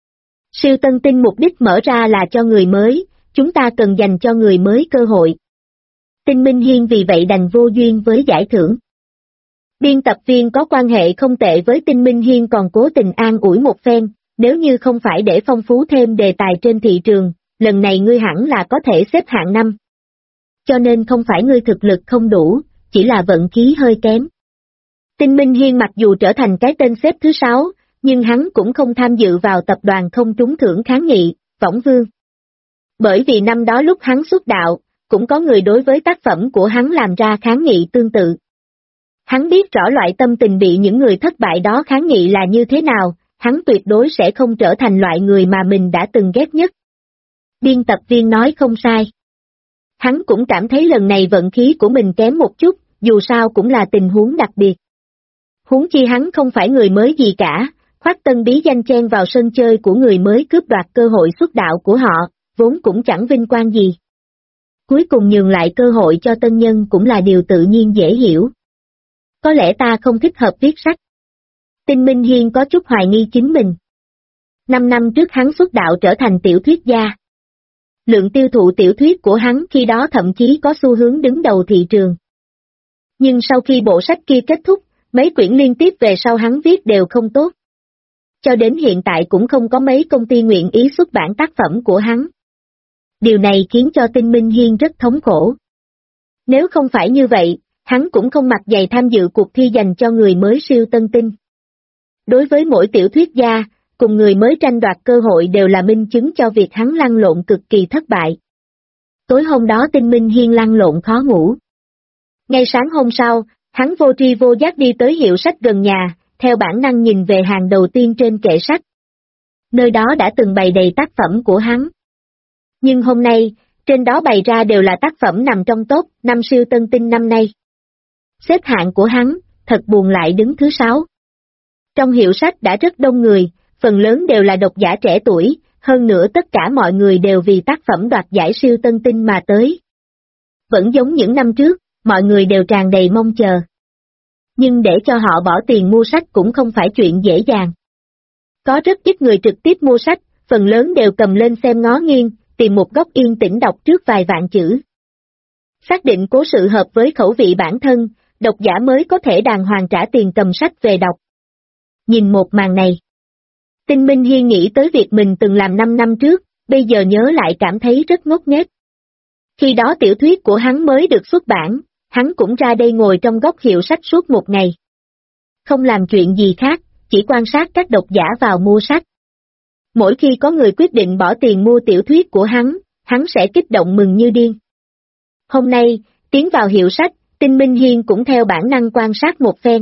Siêu tân tinh mục đích mở ra là cho người mới, chúng ta cần dành cho người mới cơ hội. Tinh Minh Hiên vì vậy đành vô duyên với giải thưởng. Biên tập viên có quan hệ không tệ với Tinh Minh Hiên còn cố tình an ủi một phen, nếu như không phải để phong phú thêm đề tài trên thị trường, lần này ngươi hẳn là có thể xếp hạng 5. Cho nên không phải ngươi thực lực không đủ, chỉ là vận khí hơi kém. Tinh Minh Hiên mặc dù trở thành cái tên xếp thứ 6, nhưng hắn cũng không tham dự vào tập đoàn không trúng thưởng kháng nghị, Võng Vương. Bởi vì năm đó lúc hắn xuất đạo, cũng có người đối với tác phẩm của hắn làm ra kháng nghị tương tự. Hắn biết rõ loại tâm tình bị những người thất bại đó kháng nghị là như thế nào, hắn tuyệt đối sẽ không trở thành loại người mà mình đã từng ghét nhất. Biên tập viên nói không sai. Hắn cũng cảm thấy lần này vận khí của mình kém một chút, dù sao cũng là tình huống đặc biệt. Huống chi hắn không phải người mới gì cả, khoác tân bí danh chen vào sân chơi của người mới cướp đoạt cơ hội xuất đạo của họ, vốn cũng chẳng vinh quang gì. Cuối cùng nhường lại cơ hội cho tân nhân cũng là điều tự nhiên dễ hiểu. Có lẽ ta không thích hợp viết sách. Tinh Minh Hiên có chút hoài nghi chính mình. 5 năm trước hắn xuất đạo trở thành tiểu thuyết gia. Lượng tiêu thụ tiểu thuyết của hắn khi đó thậm chí có xu hướng đứng đầu thị trường. Nhưng sau khi bộ sách kia kết thúc, mấy quyển liên tiếp về sau hắn viết đều không tốt. Cho đến hiện tại cũng không có mấy công ty nguyện ý xuất bản tác phẩm của hắn. Điều này khiến cho Tinh Minh Hiên rất thống khổ. Nếu không phải như vậy, hắn cũng không mặt dày tham dự cuộc thi dành cho người mới siêu tân tinh. Đối với mỗi tiểu thuyết gia, cùng người mới tranh đoạt cơ hội đều là minh chứng cho việc hắn lăn lộn cực kỳ thất bại. Tối hôm đó Tinh Minh Hiên lăn lộn khó ngủ. Ngay sáng hôm sau, hắn vô tri vô giác đi tới hiệu sách gần nhà, theo bản năng nhìn về hàng đầu tiên trên kệ sách. Nơi đó đã từng bày đầy tác phẩm của hắn. Nhưng hôm nay, trên đó bày ra đều là tác phẩm nằm trong top 5 siêu tân tinh năm nay. Xếp hạng của hắn, thật buồn lại đứng thứ 6. Trong hiệu sách đã rất đông người, phần lớn đều là độc giả trẻ tuổi, hơn nữa tất cả mọi người đều vì tác phẩm đoạt giải siêu tân tinh mà tới. Vẫn giống những năm trước, mọi người đều tràn đầy mong chờ. Nhưng để cho họ bỏ tiền mua sách cũng không phải chuyện dễ dàng. Có rất ít người trực tiếp mua sách, phần lớn đều cầm lên xem ngó nghiêng, tìm một góc yên tĩnh đọc trước vài vạn chữ. Xác định cố sự hợp với khẩu vị bản thân, độc giả mới có thể đàng hoàng trả tiền cầm sách về đọc. Nhìn một màn này, Tinh Minh Hiên nghĩ tới việc mình từng làm 5 năm trước, bây giờ nhớ lại cảm thấy rất ngốc nghếch. Khi đó tiểu thuyết của hắn mới được xuất bản, hắn cũng ra đây ngồi trong góc hiệu sách suốt một ngày. Không làm chuyện gì khác, chỉ quan sát các độc giả vào mua sách. Mỗi khi có người quyết định bỏ tiền mua tiểu thuyết của hắn sẽ kích động mừng như điên. Hôm nay, tiến vào hiệu sách, Tinh Minh Hiên cũng theo bản năng quan sát một phen.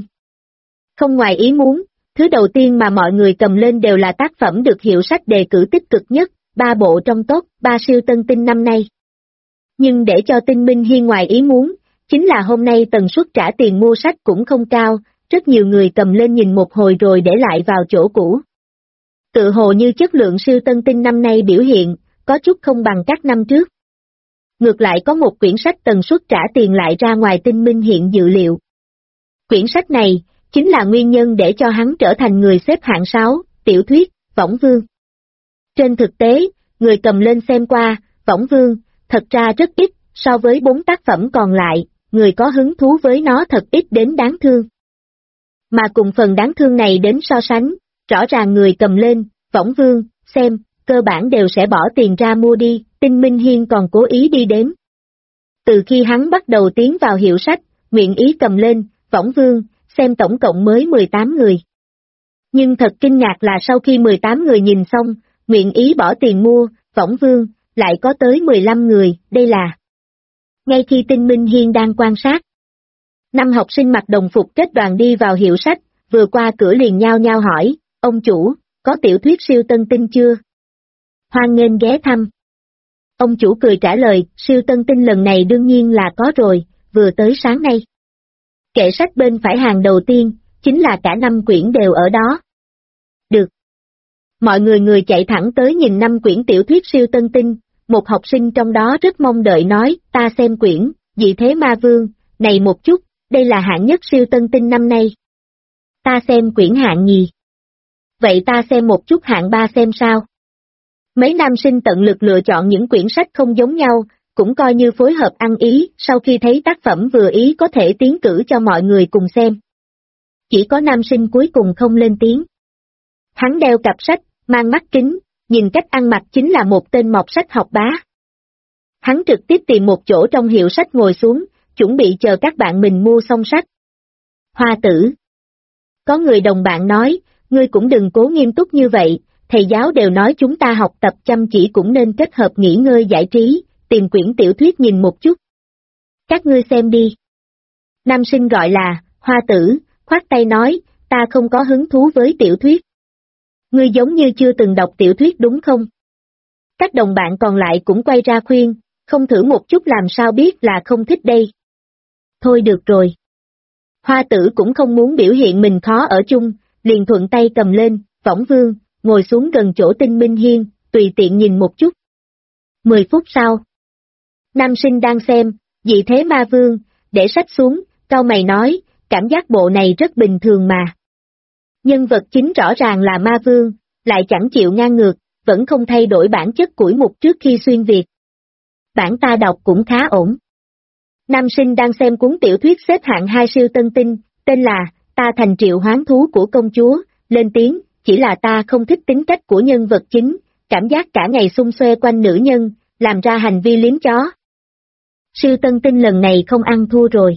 Không ngoài ý muốn, thứ đầu tiên mà mọi người cầm lên đều là tác phẩm được hiệu sách đề cử tích cực nhất, 3 bộ trong top 3 siêu tân tinh năm nay. Nhưng để cho Tinh Minh Hiên ngoài ý muốn, chính là hôm nay tần suất trả tiền mua sách cũng không cao, rất nhiều người cầm lên nhìn một hồi rồi để lại vào chỗ cũ. Tự hồ như chất lượng siêu tân tinh năm nay biểu hiện, có chút không bằng các năm trước. Ngược lại có một quyển sách tần suất trả tiền lại ra ngoài Tinh Minh Hiên dự liệu. Quyển sách này, chính là nguyên nhân để cho hắn trở thành người xếp hạng 6, tiểu thuyết, Võng Vương. Trên thực tế, người cầm lên xem qua, Võng Vương, thật ra rất ít, so với 4 tác phẩm còn lại, người có hứng thú với nó thật ít đến đáng thương. Mà cùng phần đáng thương này đến so sánh, rõ ràng người cầm lên, Võng Vương, xem, cơ bản đều sẽ bỏ tiền ra mua đi, Tinh Minh Hiên còn cố ý đi đếm. Từ khi hắn bắt đầu tiến vào hiệu sách, nguyện ý cầm lên, Võng Vương, xem tổng cộng mới 18 người. Nhưng thật kinh ngạc là sau khi 18 người nhìn xong, nguyện ý bỏ tiền mua, Võng Vương, lại có tới 15 người, đây là. Ngay khi Tinh Minh Hiên đang quan sát, 5 học sinh mặc đồng phục kết đoàn đi vào hiệu sách, vừa qua cửa liền nhao nhao hỏi, ông chủ, có tiểu thuyết siêu tân tinh chưa? Hoan nghênh ghé thăm. Ông chủ cười trả lời, siêu tân tinh lần này đương nhiên là có rồi, vừa tới sáng nay. Kệ sách bên phải hàng đầu tiên, chính là cả 5 quyển đều ở đó. Được. Mọi người chạy thẳng tới nhìn 5 quyển tiểu thuyết siêu tân tinh, một học sinh trong đó rất mong đợi nói, ta xem quyển, Dị Thế Ma Vương, này một chút, đây là hạng nhất siêu tân tinh năm nay. Ta xem quyển hạng nhì. Vậy ta xem một chút hạng 3 xem sao. Mấy nam sinh tận lực lựa chọn những quyển sách không giống nhau, cũng coi như phối hợp ăn ý, sau khi thấy tác phẩm vừa ý có thể tiến cử cho mọi người cùng xem. Chỉ có nam sinh cuối cùng không lên tiếng. Hắn đeo cặp sách, mang mắt kính, nhìn cách ăn mặc chính là một tên mọt sách học bá. Hắn trực tiếp tìm một chỗ trong hiệu sách ngồi xuống, chuẩn bị chờ các bạn mình mua xong sách. Hoa Tử. Có người đồng bạn nói, ngươi cũng đừng cố nghiêm túc như vậy, thầy giáo đều nói chúng ta học tập chăm chỉ cũng nên kết hợp nghỉ ngơi giải trí, tìm quyển tiểu thuyết nhìn một chút. Các ngươi xem đi. Nam sinh gọi là Hoa Tử, khoát tay nói, ta không có hứng thú với tiểu thuyết. Ngươi giống như chưa từng đọc tiểu thuyết đúng không? Các đồng bạn còn lại cũng quay ra khuyên, không thử một chút làm sao biết là không thích đây. Thôi được rồi. Hoa Tử cũng không muốn biểu hiện mình khó ở chung, liền thuận tay cầm lên, Võng Vương, ngồi xuống gần chỗ Tinh Minh Hiên, tùy tiện nhìn một chút. 10 phút sau. Nam sinh đang xem, Dị Thế Ma Vương, để sách xuống, cau mày nói, cảm giác bộ này rất bình thường mà. Nhân vật chính rõ ràng là Ma Vương, lại chẳng chịu ngang ngược, vẫn không thay đổi bản chất củi mục trước khi xuyên Việt. Bản ta đọc cũng khá ổn. Nam sinh đang xem cuốn tiểu thuyết xếp hạng 2 siêu tân tinh, tên là Ta Thành Triệu Hoán Thú của Công Chúa, lên tiếng, chỉ là ta không thích tính cách của nhân vật chính, cảm giác cả ngày xung xoe quanh nữ nhân, làm ra hành vi liếm chó. Siêu tân tinh lần này không ăn thua rồi.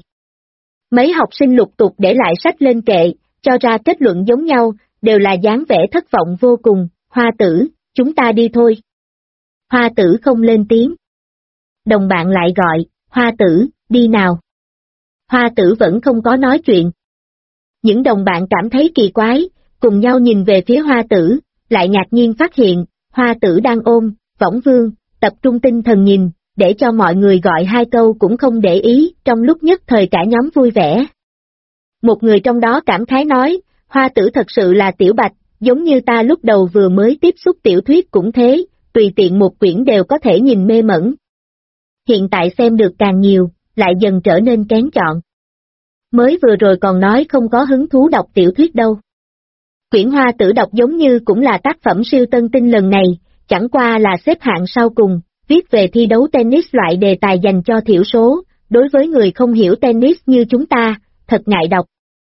Mấy học sinh lục tục để lại sách lên kệ, cho ra kết luận giống nhau, đều là dáng vẻ thất vọng vô cùng. Hoa Tử, chúng ta đi thôi. Hoa Tử không lên tiếng. Đồng bạn lại gọi, Hoa Tử, đi nào. Hoa Tử vẫn không có nói chuyện. Những đồng bạn cảm thấy kỳ quái, cùng nhau nhìn về phía Hoa Tử, lại ngạc nhiên phát hiện, Hoa Tử đang ôm Võng Vương, tập trung tinh thần nhìn, để cho mọi người gọi hai câu cũng không để ý, trong lúc nhất thời cả nhóm vui vẻ. Một người trong đó cảm khái nói, Hoa Tử thật sự là tiểu bạch, giống như ta lúc đầu vừa mới tiếp xúc tiểu thuyết cũng thế, tùy tiện một quyển đều có thể nhìn mê mẩn. Hiện tại xem được càng nhiều, lại dần trở nên kén chọn. Mới vừa rồi còn nói không có hứng thú đọc tiểu thuyết đâu. Quyển Hoa Tử đọc giống như cũng là tác phẩm siêu tân tinh lần này, chẳng qua là xếp hạng sau cùng, viết về thi đấu tennis loại đề tài dành cho thiểu số, đối với người không hiểu tennis như chúng ta, thật ngại đọc.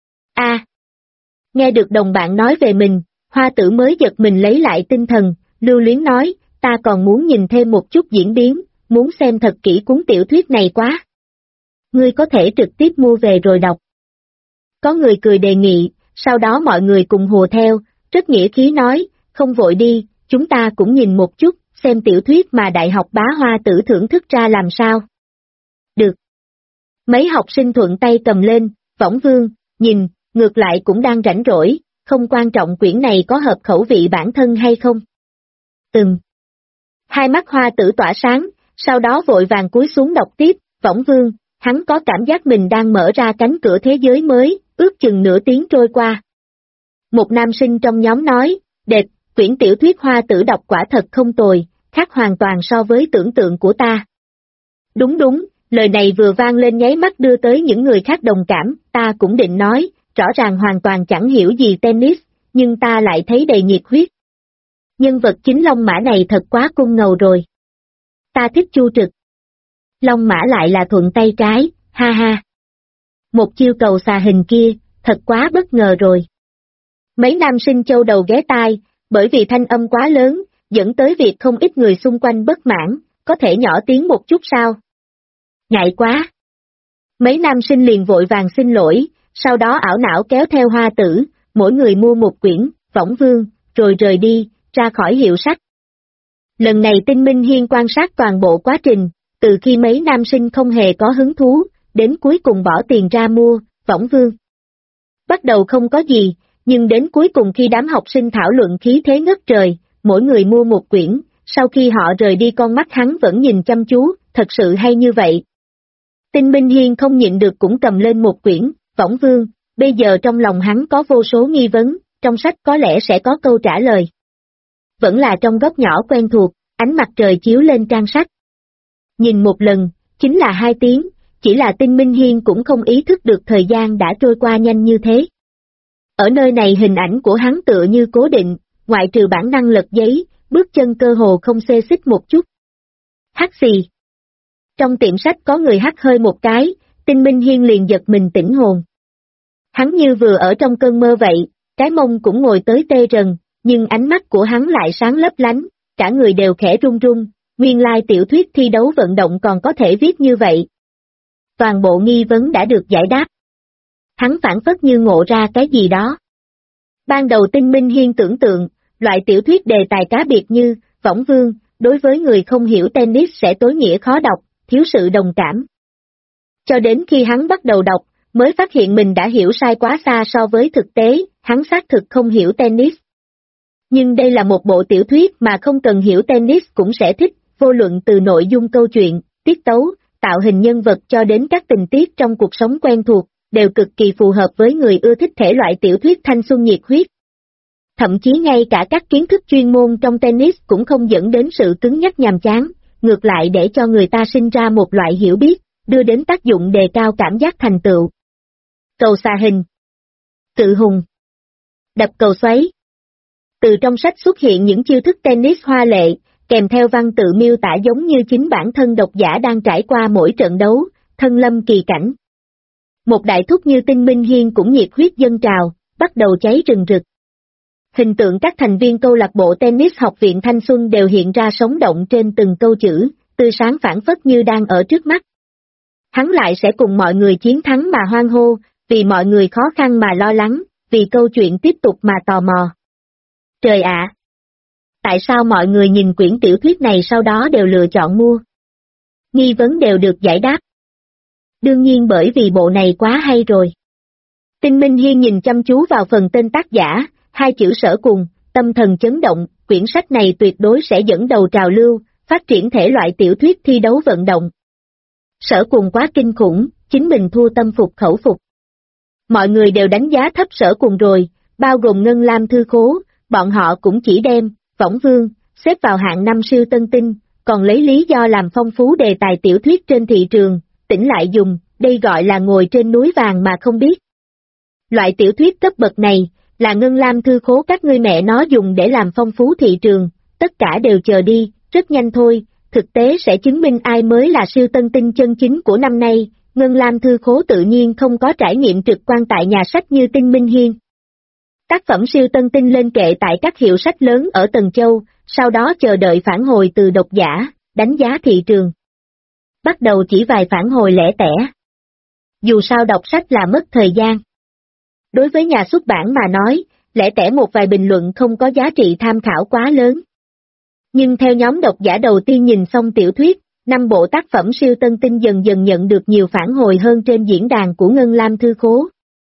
Nghe được đồng bạn nói về mình, Hoa Tử mới giật mình lấy lại tinh thần, lưu luyến nói, ta còn muốn nhìn thêm một chút diễn biến, muốn xem thật kỹ cuốn tiểu thuyết này quá. Ngươi có thể trực tiếp mua về rồi đọc. Có người cười đề nghị, sau đó mọi người cùng hùa theo, rất nghĩa khí nói, không vội đi, chúng ta cũng nhìn một chút, xem tiểu thuyết mà Đại học Bá Hoa Tử thưởng thức ra làm sao. Được. Mấy học sinh thuận tay cầm lên, Võng Vương, nhìn, ngược lại cũng đang rảnh rỗi, không quan trọng quyển này có hợp khẩu vị bản thân hay không. Hai mắt Hoa Tử tỏa sáng, sau đó vội vàng cúi xuống đọc tiếp, Võng Vương, hắn có cảm giác mình đang mở ra cánh cửa thế giới mới, ước chừng nửa tiếng trôi qua. Một nam sinh trong nhóm nói, đẹp, quyển tiểu thuyết Hoa Tử đọc quả thật không tồi, khác hoàn toàn so với tưởng tượng của ta. Đúng, lời này vừa vang lên nháy mắt đưa tới những người khác đồng cảm, ta cũng định nói, rõ ràng hoàn toàn chẳng hiểu gì tennis, nhưng ta lại thấy đầy nhiệt huyết. Nhân vật chính Long Mã này thật quá cung ngầu rồi. Ta thích Chu Trực. Long Mã lại là thuận tay trái, ha ha. Một chiêu cầu xà hình kia, thật quá bất ngờ rồi. Mấy nam sinh châu đầu ghé tai, bởi vì thanh âm quá lớn, dẫn tới việc không ít người xung quanh bất mãn, có thể nhỏ tiếng một chút sao? Ngại quá. Mấy nam sinh liền vội vàng xin lỗi, sau đó ảo não kéo theo Hoa Tử, mỗi người mua một quyển, Võng Vương, rồi rời đi, ra khỏi hiệu sách. Lần này Tinh Minh Hiên quan sát toàn bộ quá trình, từ khi mấy nam sinh không hề có hứng thú, đến cuối cùng bỏ tiền ra mua, Võng Vương. Bắt đầu không có gì, nhưng đến cuối cùng khi đám học sinh thảo luận khí thế ngất trời, mỗi người mua một quyển, sau khi họ rời đi con mắt hắn vẫn nhìn chăm chú, thật sự hay như vậy. Tinh Minh Hiên không nhịn được cũng cầm lên một quyển, Võng Vương, bây giờ trong lòng hắn có vô số nghi vấn, trong sách có lẽ sẽ có câu trả lời. Vẫn là trong góc nhỏ quen thuộc, ánh mặt trời chiếu lên trang sách. Nhìn một lần, chính là 2 tiếng, chỉ là Tinh Minh Hiên cũng không ý thức được thời gian đã trôi qua nhanh như thế. Ở nơi này hình ảnh của hắn tựa như cố định, ngoại trừ bản năng lật giấy, bước chân cơ hồ không xê xích một chút. Hắt xì. Trong tiệm sách có người hắt hơi một cái, Tinh Minh Hiên liền giật mình tỉnh hồn. Hắn như vừa ở trong cơn mơ vậy, cái mông cũng ngồi tới tê rần, nhưng ánh mắt của hắn lại sáng lấp lánh, cả người đều khẽ run run, nguyên lai tiểu thuyết thi đấu vận động còn có thể viết như vậy. Toàn bộ nghi vấn đã được giải đáp. Hắn phản phất như ngộ ra cái gì đó. Ban đầu Tinh Minh Hiên tưởng tượng, loại tiểu thuyết đề tài cá biệt như, Võng Vương, đối với người không hiểu tennis sẽ tối nghĩa khó đọc, thiếu sự đồng cảm. Cho đến khi hắn bắt đầu đọc, mới phát hiện mình đã hiểu sai quá xa so với thực tế, hắn xác thực không hiểu tennis. Nhưng đây là một bộ tiểu thuyết mà không cần hiểu tennis cũng sẽ thích, vô luận từ nội dung câu chuyện, tiết tấu, tạo hình nhân vật cho đến các tình tiết trong cuộc sống quen thuộc, đều cực kỳ phù hợp với người ưa thích thể loại tiểu thuyết thanh xuân nhiệt huyết. Thậm chí ngay cả các kiến thức chuyên môn trong tennis cũng không dẫn đến sự cứng nhắc nhàm chán, ngược lại để cho người ta sinh ra một loại hiểu biết, đưa đến tác dụng đề cao cảm giác thành tựu. Cầu xà hình, cự hùng, đập cầu xoáy. Từ trong sách xuất hiện những chiêu thức tennis hoa lệ, kèm theo văn tự miêu tả giống như chính bản thân độc giả đang trải qua mỗi trận đấu, thân lâm kỳ cảnh. Một đại thúc như Tinh Minh Hiên cũng nhiệt huyết dâng trào, bắt đầu cháy rừng rực. Hình tượng các thành viên câu lạc bộ tennis học viện thanh xuân đều hiện ra sống động trên từng câu chữ, tươi sáng phản phất như đang ở trước mắt. Hắn lại sẽ cùng mọi người chiến thắng mà hoan hô, vì mọi người khó khăn mà lo lắng, vì câu chuyện tiếp tục mà tò mò. Trời ạ! Tại sao mọi người nhìn quyển tiểu thuyết này sau đó đều lựa chọn mua? Nghi vấn đều được giải đáp. Đương nhiên bởi vì bộ này quá hay rồi. Tinh Minh Hiên nhìn chăm chú vào phần tên tác giả, hai chữ Sở Cùng, tâm thần chấn động, quyển sách này tuyệt đối sẽ dẫn đầu trào lưu, phát triển thể loại tiểu thuyết thi đấu vận động. Sở Cùng quá kinh khủng, chính mình thua tâm phục khẩu phục. Mọi người đều đánh giá thấp Sở Cùng rồi, bao gồm Ngân Lam Thư Khố, bọn họ cũng chỉ đem Võng Vương xếp vào hạng 5 siêu tân tinh, còn lấy lý do làm phong phú đề tài tiểu thuyết trên thị trường, tỉnh lại dùng, đây gọi là ngồi trên núi vàng mà không biết. Loại tiểu thuyết cấp bậc này, là Ngân Lam Thư Khố các ngươi mẹ nó dùng để làm phong phú thị trường, tất cả đều chờ đi, rất nhanh thôi, thực tế sẽ chứng minh ai mới là siêu tân tinh chân chính của năm nay, Ngân Lam Thư Khố tự nhiên không có trải nghiệm trực quan tại nhà sách như Tinh Minh Hiên. Tác phẩm siêu tân tinh lên kệ tại các hiệu sách lớn ở Tần Châu, sau đó chờ đợi phản hồi từ độc giả, đánh giá thị trường. Bắt đầu chỉ vài phản hồi lẻ tẻ. Dù sao đọc sách là mất thời gian. Đối với nhà xuất bản mà nói, lẻ tẻ một vài bình luận không có giá trị tham khảo quá lớn. Nhưng theo nhóm độc giả đầu tiên nhìn xong tiểu thuyết, 5 bộ tác phẩm siêu tân tinh dần dần nhận được nhiều phản hồi hơn trên diễn đàn của Ngân Lam Thư Khố.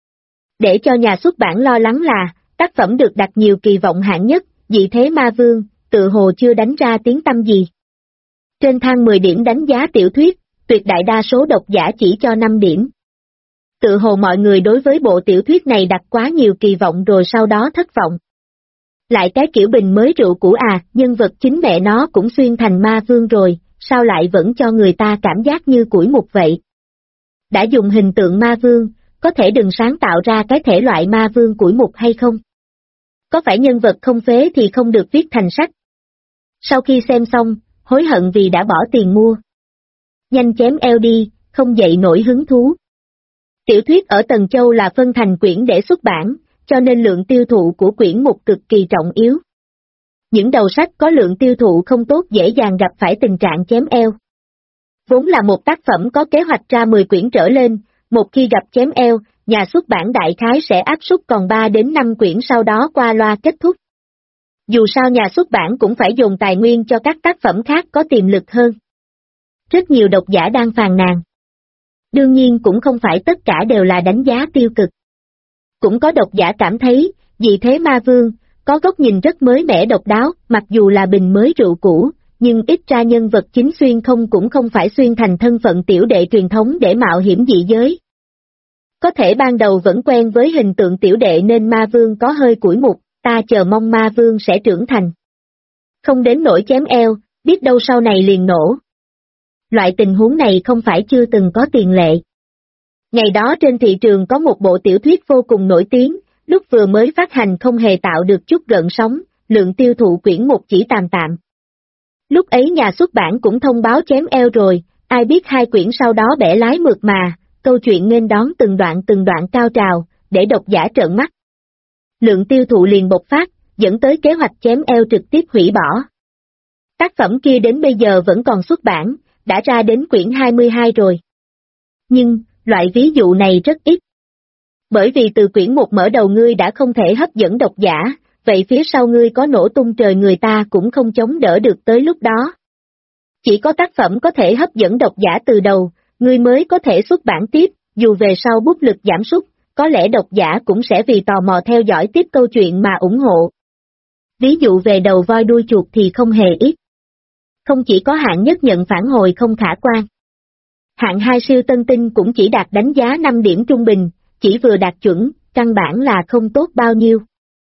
Để cho nhà xuất bản lo lắng là, tác phẩm được đặt nhiều kỳ vọng hạng nhất, Dị Thế Ma Vương, tự hồ chưa đánh ra tiếng tăm gì. Trên thang 10 điểm đánh giá tiểu thuyết, tuyệt đại đa số độc giả chỉ cho 5 điểm. Tự hồ mọi người đối với bộ tiểu thuyết này đặt quá nhiều kỳ vọng rồi sau đó thất vọng. Lại cái kiểu bình mới rượu cũ à, nhân vật chính mẹ nó cũng xuyên thành ma vương rồi, sao lại vẫn cho người ta cảm giác như củi mục vậy? Đã dùng hình tượng ma vương, có thể đừng sáng tạo ra cái thể loại ma vương củi mục hay không? Có phải nhân vật không phế thì không được viết thành sách? Sau khi xem xong, hối hận vì đã bỏ tiền mua. Nhanh chém eo đi, không dậy nổi hứng thú. Tiểu thuyết ở Tần Châu là phân thành quyển để xuất bản, cho nên lượng tiêu thụ của quyển mục cực kỳ trọng yếu. Những đầu sách có lượng tiêu thụ không tốt dễ dàng gặp phải tình trạng chém eo. Vốn là một tác phẩm có kế hoạch ra 10 quyển trở lên, một khi gặp chém eo, nhà xuất bản đại khái sẽ áp suất còn 3 đến 5 quyển sau đó qua loa kết thúc. Dù sao nhà xuất bản cũng phải dồn tài nguyên cho các tác phẩm khác có tiềm lực hơn. Rất nhiều độc giả đang phàn nàn. Đương nhiên cũng không phải tất cả đều là đánh giá tiêu cực. Cũng có độc giả cảm thấy, Dị Thế Ma Vương, có góc nhìn rất mới mẻ độc đáo, mặc dù là bình mới rượu cũ, nhưng ít ra nhân vật chính xuyên không cũng không phải xuyên thành thân phận tiểu đệ truyền thống để mạo hiểm dị giới. Có thể ban đầu vẫn quen với hình tượng tiểu đệ nên Ma Vương có hơi củi mục, ta chờ mong Ma Vương sẽ trưởng thành. Không đến nỗi chém eo, biết đâu sau này liền nổ. Loại tình huống này không phải chưa từng có tiền lệ. Ngày đó trên thị trường có một bộ tiểu thuyết vô cùng nổi tiếng, lúc vừa mới phát hành không hề tạo được chút gợn sóng, lượng tiêu thụ quyển một chỉ tạm tạm. Lúc ấy nhà xuất bản cũng thông báo chém eo rồi, ai biết hai quyển sau đó bẻ lái mượt mà, câu chuyện nên đón từng đoạn cao trào, để độc giả trợn mắt. Lượng tiêu thụ liền bộc phát, dẫn tới kế hoạch chém eo trực tiếp hủy bỏ. Tác phẩm kia đến bây giờ vẫn còn xuất bản, đã ra đến quyển 22 rồi. Nhưng, loại ví dụ này rất ít. Bởi vì từ quyển 1 mở đầu ngươi đã không thể hấp dẫn độc giả, vậy phía sau ngươi có nổ tung trời người ta cũng không chống đỡ được tới lúc đó. Chỉ có tác phẩm có thể hấp dẫn độc giả từ đầu, ngươi mới có thể xuất bản tiếp, dù về sau bút lực giảm sút, có lẽ độc giả cũng sẽ vì tò mò theo dõi tiếp câu chuyện mà ủng hộ. Ví dụ về đầu voi đuôi chuột thì không hề ít. Không chỉ có hạng nhất nhận phản hồi không khả quan. Hạng 2 siêu tân tinh cũng chỉ đạt đánh giá 5 điểm trung bình, chỉ vừa đạt chuẩn, căn bản là không tốt bao nhiêu.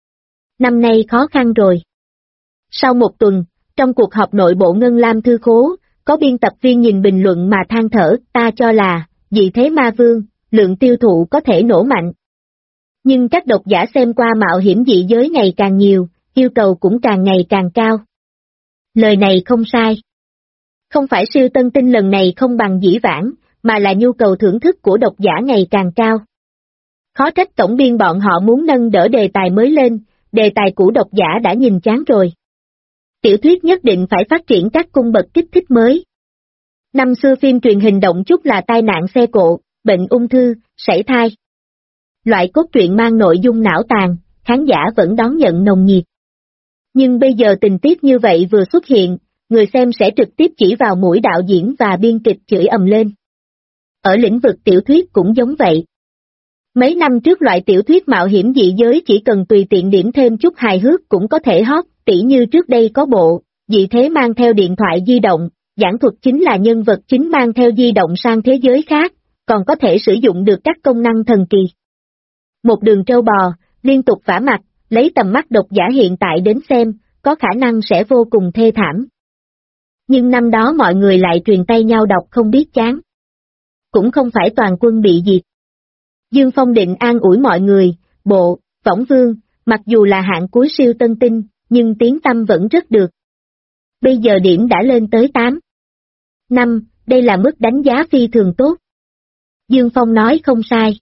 Năm nay khó khăn rồi. Sau một tuần, trong cuộc họp nội bộ Ngân Lam Thư Khố, có biên tập viên nhìn bình luận mà than thở, ta cho là, dị thế ma vương, lượng tiêu thụ có thể nổ mạnh. Nhưng các độc giả xem qua mạo hiểm dị giới ngày càng nhiều, yêu cầu cũng càng ngày càng cao. Lời này không sai. Không phải siêu tân tinh lần này không bằng dĩ vãng, mà là nhu cầu thưởng thức của độc giả ngày càng cao. Khó trách tổng biên bọn họ muốn nâng đỡ đề tài mới lên, đề tài của độc giả đã nhìn chán rồi. Tiểu thuyết nhất định phải phát triển các cung bậc kích thích mới. Năm xưa phim truyền hình động chút là tai nạn xe cộ, bệnh ung thư, sảy thai. Loại cốt truyện mang nội dung não tàn, khán giả vẫn đón nhận nồng nhiệt. Nhưng bây giờ tình tiết như vậy vừa xuất hiện, người xem sẽ trực tiếp chỉ vào mũi đạo diễn và biên kịch chửi ầm lên. Ở lĩnh vực tiểu thuyết cũng giống vậy. Mấy năm trước loại tiểu thuyết mạo hiểm dị giới chỉ cần tùy tiện điểm thêm chút hài hước cũng có thể hot, tỉ như trước đây có bộ, dị thế mang theo điện thoại di động, giảng thuật chính là nhân vật chính mang theo di động sang thế giới khác, còn có thể sử dụng được các công năng thần kỳ. Một đường trâu bò, liên tục vả mặt, lấy tầm mắt độc giả hiện tại đến xem, có khả năng sẽ vô cùng thê thảm. Nhưng năm đó mọi người lại truyền tay nhau đọc không biết chán. Cũng không phải toàn quân bị diệt. Dương Phong định an ủi mọi người, bộ, Võng Vương, mặc dù là hạng cuối siêu tân tinh, nhưng tiếng tăm vẫn rất được. Bây giờ điểm đã lên tới 8. 5, đây là mức đánh giá phi thường tốt. Dương Phong nói không sai.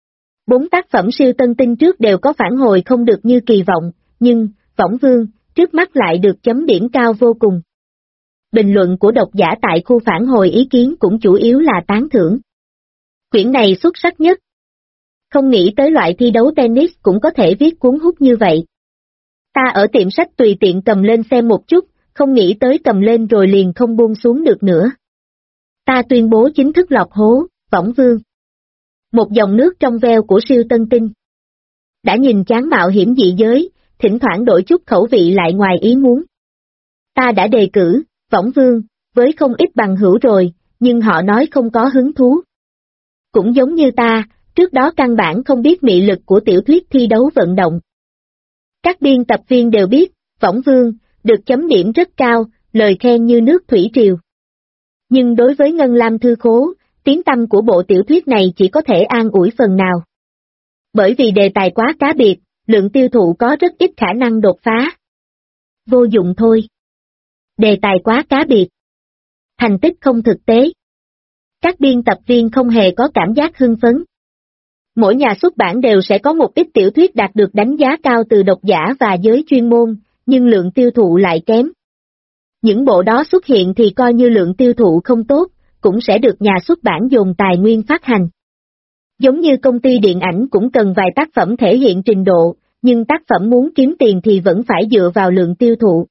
4 tác phẩm siêu tân tinh trước đều có phản hồi không được như kỳ vọng, nhưng, Võng Vương, trước mắt lại được chấm điểm cao vô cùng. Bình luận của độc giả tại khu phản hồi ý kiến cũng chủ yếu là tán thưởng. Quyển này xuất sắc nhất. Không nghĩ tới loại thi đấu tennis cũng có thể viết cuốn hút như vậy. Ta ở tiệm sách tùy tiện cầm lên xem một chút, không nghĩ tới cầm lên rồi liền không buông xuống được nữa. Ta tuyên bố chính thức lọt hố, Võng Vương. Một dòng nước trong veo của siêu tân tinh. Đã nhìn chán mạo hiểm dị giới, thỉnh thoảng đổi chút khẩu vị lại ngoài ý muốn. Ta đã đề cử, Võng Vương, với không ít bằng hữu rồi, nhưng họ nói không có hứng thú. Cũng giống như ta, trước đó căn bản không biết mị lực của tiểu thuyết thi đấu vận động. Các biên tập viên đều biết, Võng Vương, được chấm điểm rất cao, lời khen như nước thủy triều. Nhưng đối với Ngân Lam Thư Khố, tiếng tăm của bộ tiểu thuyết này chỉ có thể an ủi phần nào. Bởi vì đề tài quá cá biệt, lượng tiêu thụ có rất ít khả năng đột phá. Vô dụng thôi. Đề tài quá cá biệt. Thành tích không thực tế. Các biên tập viên không hề có cảm giác hưng phấn. Mỗi nhà xuất bản đều sẽ có một ít tiểu thuyết đạt được đánh giá cao từ độc giả và giới chuyên môn, nhưng lượng tiêu thụ lại kém. Những bộ đó xuất hiện thì coi như lượng tiêu thụ không tốt, cũng sẽ được nhà xuất bản dồn tài nguyên phát hành. Giống như công ty điện ảnh cũng cần vài tác phẩm thể hiện trình độ, nhưng tác phẩm muốn kiếm tiền thì vẫn phải dựa vào lượng tiêu thụ.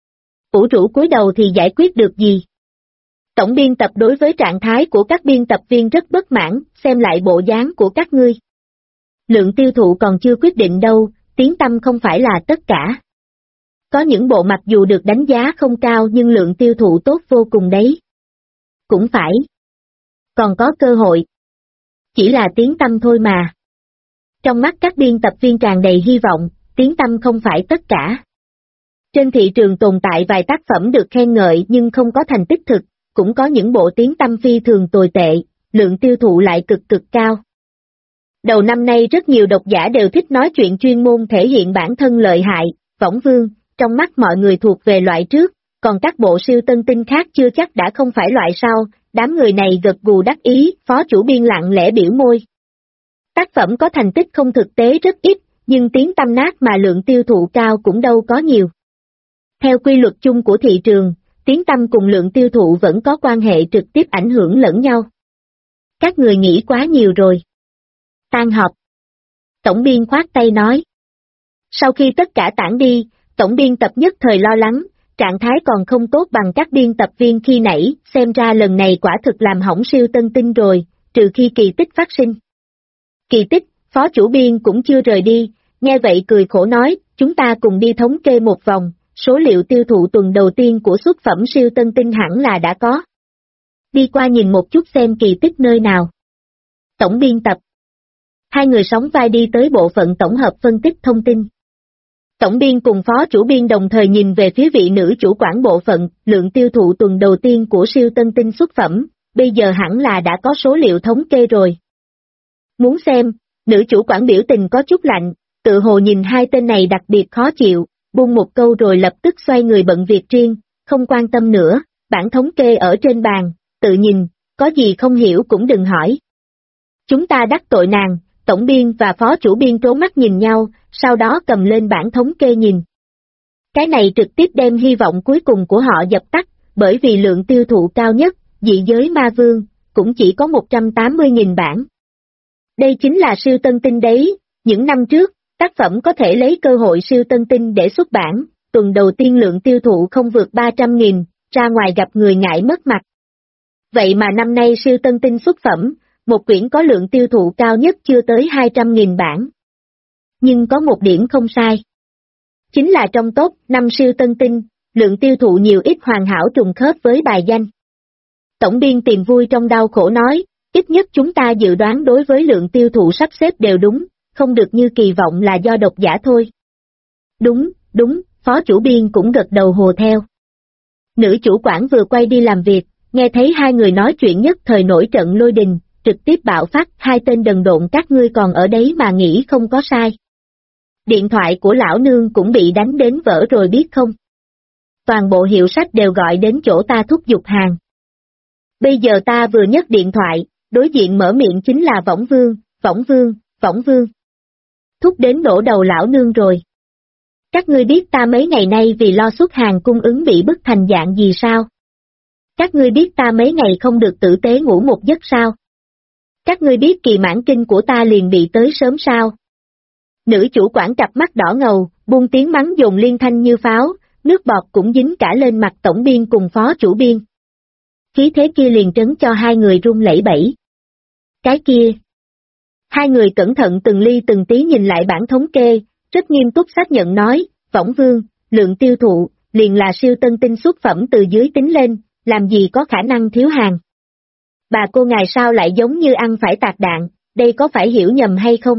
Ủ rũ cúi đầu thì giải quyết được gì? Tổng biên tập đối với trạng thái của các biên tập viên rất bất mãn, xem lại bộ dáng của các ngươi. Lượng tiêu thụ còn chưa quyết định đâu, tiếng tăm không phải là tất cả. Có những bộ mặc dù được đánh giá không cao nhưng lượng tiêu thụ tốt vô cùng đấy. Cũng phải. Còn có cơ hội. Chỉ là tiếng tăm thôi mà. Trong mắt các biên tập viên tràn đầy hy vọng, tiếng tăm không phải tất cả. Trên thị trường tồn tại vài tác phẩm được khen ngợi nhưng không có thành tích thực, cũng có những bộ tiếng tăm phi thường tồi tệ, lượng tiêu thụ lại cực cao. Đầu năm nay rất nhiều độc giả đều thích nói chuyện chuyên môn thể hiện bản thân lợi hại, Võng Vương, trong mắt mọi người thuộc về loại trước, còn các bộ siêu tân tinh khác chưa chắc đã không phải loại sau, Đám người này gật gù đắc ý, phó chủ biên lặng lẽ biểu môi. Tác phẩm có thành tích không thực tế rất ít, nhưng tiếng tăm nát mà lượng tiêu thụ cao cũng đâu có nhiều. Theo quy luật chung của thị trường, tiếng tăm cùng lượng tiêu thụ vẫn có quan hệ trực tiếp ảnh hưởng lẫn nhau. Các người nghĩ quá nhiều rồi. Tan họp. Tổng biên khoát tay nói. Sau khi tất cả tản đi, tổng biên tập nhất thời lo lắng, trạng thái còn không tốt bằng các biên tập viên khi nãy, xem ra lần này quả thực làm hỏng siêu tân tinh rồi, trừ khi kỳ tích phát sinh. Kỳ tích, phó chủ biên cũng chưa rời đi, nghe vậy cười khổ nói, chúng ta cùng đi thống kê một vòng, số liệu tiêu thụ tuần đầu tiên của xuất phẩm siêu tân tinh hẳn là đã có. Đi qua nhìn một chút xem kỳ tích nơi nào. Tổng biên tập. Hai người sóng vai đi tới bộ phận tổng hợp phân tích thông tin. Tổng biên cùng phó chủ biên đồng thời nhìn về phía vị nữ chủ quản bộ phận, lượng tiêu thụ tuần đầu tiên của siêu tân tinh xuất phẩm, bây giờ hẳn là đã có số liệu thống kê rồi. Muốn xem, nữ chủ quản biểu tình có chút lạnh, tự hồ nhìn hai tên này đặc biệt khó chịu, buông một câu rồi lập tức xoay người bận việc riêng, không quan tâm nữa, bản thống kê ở trên bàn, tự nhìn, có gì không hiểu cũng đừng hỏi. Chúng ta đắc tội nàng, tổng biên và phó chủ biên trố mắt nhìn nhau, sau đó cầm lên bản thống kê nhìn. Cái này trực tiếp đem hy vọng cuối cùng của họ dập tắt, bởi vì lượng tiêu thụ cao nhất, dị giới ma vương, cũng chỉ có 180.000 bản. Đây chính là siêu tân tinh đấy, những năm trước, tác phẩm có thể lấy cơ hội siêu tân tinh để xuất bản, tuần đầu tiên lượng tiêu thụ không vượt 300.000, ra ngoài gặp người ngại mất mặt. Vậy mà năm nay siêu tân tinh xuất phẩm, một quyển có lượng tiêu thụ cao nhất chưa tới 200.000 bản. Nhưng có một điểm không sai. Chính là trong top 5 siêu tân tinh, lượng tiêu thụ nhiều ít hoàn hảo trùng khớp với bài danh. Tổng biên tìm vui trong đau khổ nói, ít nhất chúng ta dự đoán đối với lượng tiêu thụ sắp xếp đều đúng, không được như kỳ vọng là do độc giả thôi. Đúng, phó chủ biên cũng gật đầu hồ theo. Nữ chủ quản vừa quay đi làm việc, nghe thấy hai người nói chuyện nhất thời nổi trận lôi đình, trực tiếp bạo phát, hai tên đần độn các ngươi còn ở đấy mà nghĩ không có sai. Điện thoại của lão nương cũng bị đánh đến vỡ rồi biết không? Toàn bộ hiệu sách đều gọi đến chỗ ta thúc giục hàng. Bây giờ ta vừa nhấc điện thoại, đối diện mở miệng chính là Võng Vương. Thúc đến đổ đầu lão nương rồi. Các ngươi biết ta mấy ngày nay vì lo xuất hàng cung ứng bị bức thành dạng gì sao? Các ngươi biết ta mấy ngày không được tử tế ngủ một giấc sao? Các ngươi biết kỳ mãn kinh của ta liền bị tới sớm sao? Nữ chủ quản cặp mắt đỏ ngầu, buông tiếng mắng dồn liên thanh như pháo, nước bọt cũng dính cả lên mặt tổng biên cùng phó chủ biên. Khí thế kia liền trấn cho hai người run lẩy bẩy. Cái kia. Hai người cẩn thận từng ly từng tí nhìn lại bản thống kê, rất nghiêm túc xác nhận nói, Võng Vương, lượng tiêu thụ, liền là siêu tân tinh xuất phẩm từ dưới tính lên, làm gì có khả năng thiếu hàng. Bà cô ngài sao lại giống như ăn phải tạc đạn, đây có phải hiểu nhầm hay không?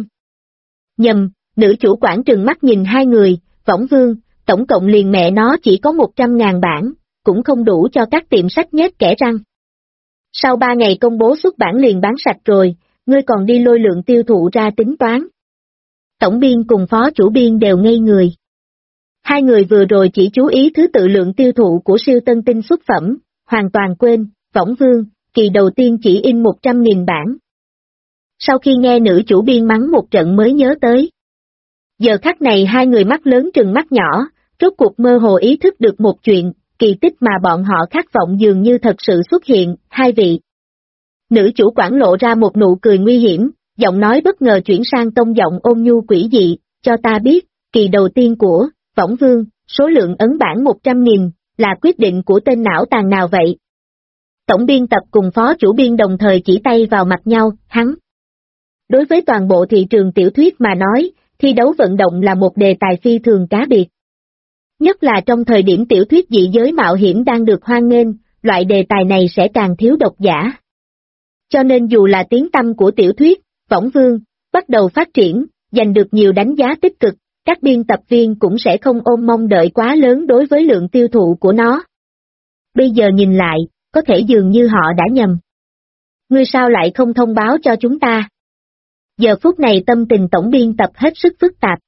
Nhầm, nữ chủ quản trừng mắt nhìn hai người, Võng Vương, tổng cộng liền mẹ nó chỉ có 100.000 bản, cũng không đủ cho các tiệm sách nhét kẽ răng. Sau 3 ngày công bố xuất bản liền bán sạch rồi, ngươi còn đi lôi lượng tiêu thụ ra tính toán. Tổng biên cùng phó chủ biên đều ngây người. Hai người vừa rồi chỉ chú ý thứ tự lượng tiêu thụ của siêu tân tinh xuất phẩm, hoàn toàn quên, Võng Vương, kỳ đầu tiên chỉ in 100.000 bản. Sau khi nghe nữ chủ biên mắng một trận mới nhớ tới. Giờ khắc này hai người mắt lớn trừng mắt nhỏ, rốt cuộc mơ hồ ý thức được một chuyện, kỳ tích mà bọn họ khát vọng dường như thật sự xuất hiện, hai vị. Nữ chủ quản lộ ra một nụ cười nguy hiểm, giọng nói bất ngờ chuyển sang tông giọng ôn nhu quỷ dị, cho ta biết, kỳ đầu tiên của Võng Vương, số lượng ấn bản 100.000, là quyết định của tên não tàn nào vậy? Tổng biên tập cùng phó chủ biên đồng thời chỉ tay vào mặt nhau, hắn. Đối với toàn bộ thị trường tiểu thuyết mà nói, thi đấu vận động là một đề tài phi thường cá biệt. Nhất là trong thời điểm tiểu thuyết dị giới mạo hiểm đang được hoan nghênh, loại đề tài này sẽ càng thiếu độc giả. Cho nên dù là tiếng tăm của tiểu thuyết, Võng Vương, bắt đầu phát triển, giành được nhiều đánh giá tích cực, các biên tập viên cũng sẽ không ôm mong đợi quá lớn đối với lượng tiêu thụ của nó. Bây giờ nhìn lại, có thể dường như họ đã nhầm. Ngươi sao lại không thông báo cho chúng ta? Giờ phút này tâm tình tổng biên tập hết sức phức tạp.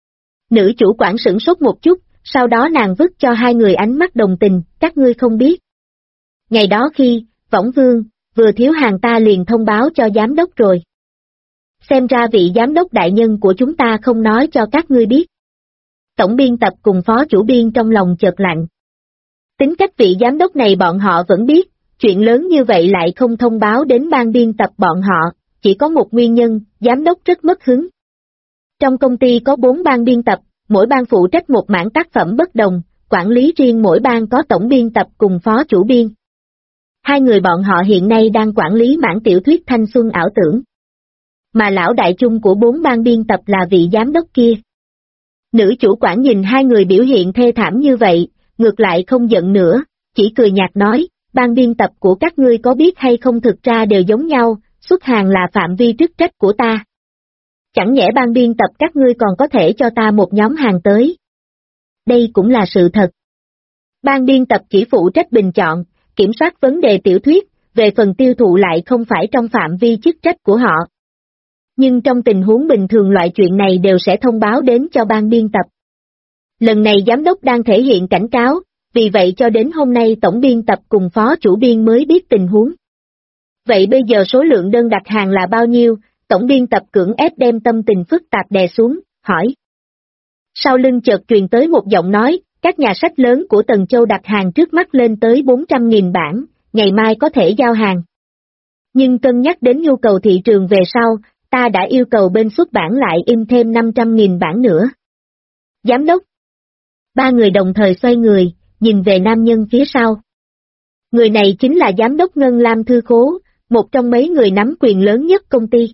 Nữ chủ quản sửng sốt một chút, sau đó nàng vứt cho hai người ánh mắt đồng tình, các ngươi không biết. Ngày đó khi, Võng Vương, vừa thiếu hàng ta liền thông báo cho giám đốc rồi. Xem ra vị giám đốc đại nhân của chúng ta không nói cho các ngươi biết. Tổng biên tập cùng phó chủ biên trong lòng chợt lạnh. Tính cách vị giám đốc này bọn họ vẫn biết, chuyện lớn như vậy lại không thông báo đến ban biên tập bọn họ, chỉ có một nguyên nhân, giám đốc rất mất hứng. Trong công ty có 4 ban biên tập, mỗi ban phụ trách một mảng tác phẩm bất đồng, quản lý riêng mỗi ban có tổng biên tập cùng phó chủ biên. Hai người bọn họ hiện nay đang quản lý mảng tiểu thuyết thanh xuân ảo tưởng. Mà lão đại chung của 4 ban biên tập là vị giám đốc kia. Nữ chủ quản nhìn hai người biểu hiện thê thảm như vậy, ngược lại không giận nữa, chỉ cười nhạt nói, ban biên tập của các ngươi có biết hay không thực ra đều giống nhau, xuất hàng là phạm vi chức trách của ta. Chẳng nhẽ ban biên tập các ngươi còn có thể cho ta một nhóm hàng tới. Đây cũng là sự thật. Ban biên tập chỉ phụ trách bình chọn, kiểm soát vấn đề tiểu thuyết, về phần tiêu thụ lại không phải trong phạm vi chức trách của họ. Nhưng trong tình huống bình thường loại chuyện này đều sẽ thông báo đến cho ban biên tập. Lần này giám đốc đang thể hiện cảnh cáo, vì vậy cho đến hôm nay tổng biên tập cùng phó chủ biên mới biết tình huống. Vậy bây giờ số lượng đơn đặt hàng là bao nhiêu? Tổng biên tập cưỡng ép đem tâm tình phức tạp đè xuống, hỏi. Sau lưng chợt truyền tới một giọng nói, các nhà sách lớn của Tần Châu đặt hàng trước mắt lên tới 400.000 bản, ngày mai có thể giao hàng. Nhưng cân nhắc đến nhu cầu thị trường về sau, ta đã yêu cầu bên xuất bản lại in thêm 500.000 bản nữa. Giám đốc. 3 người đồng thời xoay người, nhìn về nam nhân phía sau. Người này chính là giám đốc Ngân Lam Thư Khố, một trong mấy người nắm quyền lớn nhất công ty.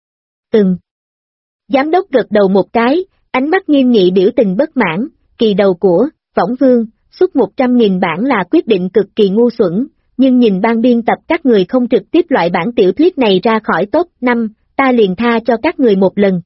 Giám đốc gật đầu một cái, ánh mắt nghiêm nghị biểu tình bất mãn, kỳ đầu của Võng Vương, xuất 100.000 bản là quyết định cực kỳ ngu xuẩn, nhưng nhìn ban biên tập các người không trực tiếp loại bản tiểu thuyết này ra khỏi top 5, ta liền tha cho các người một lần.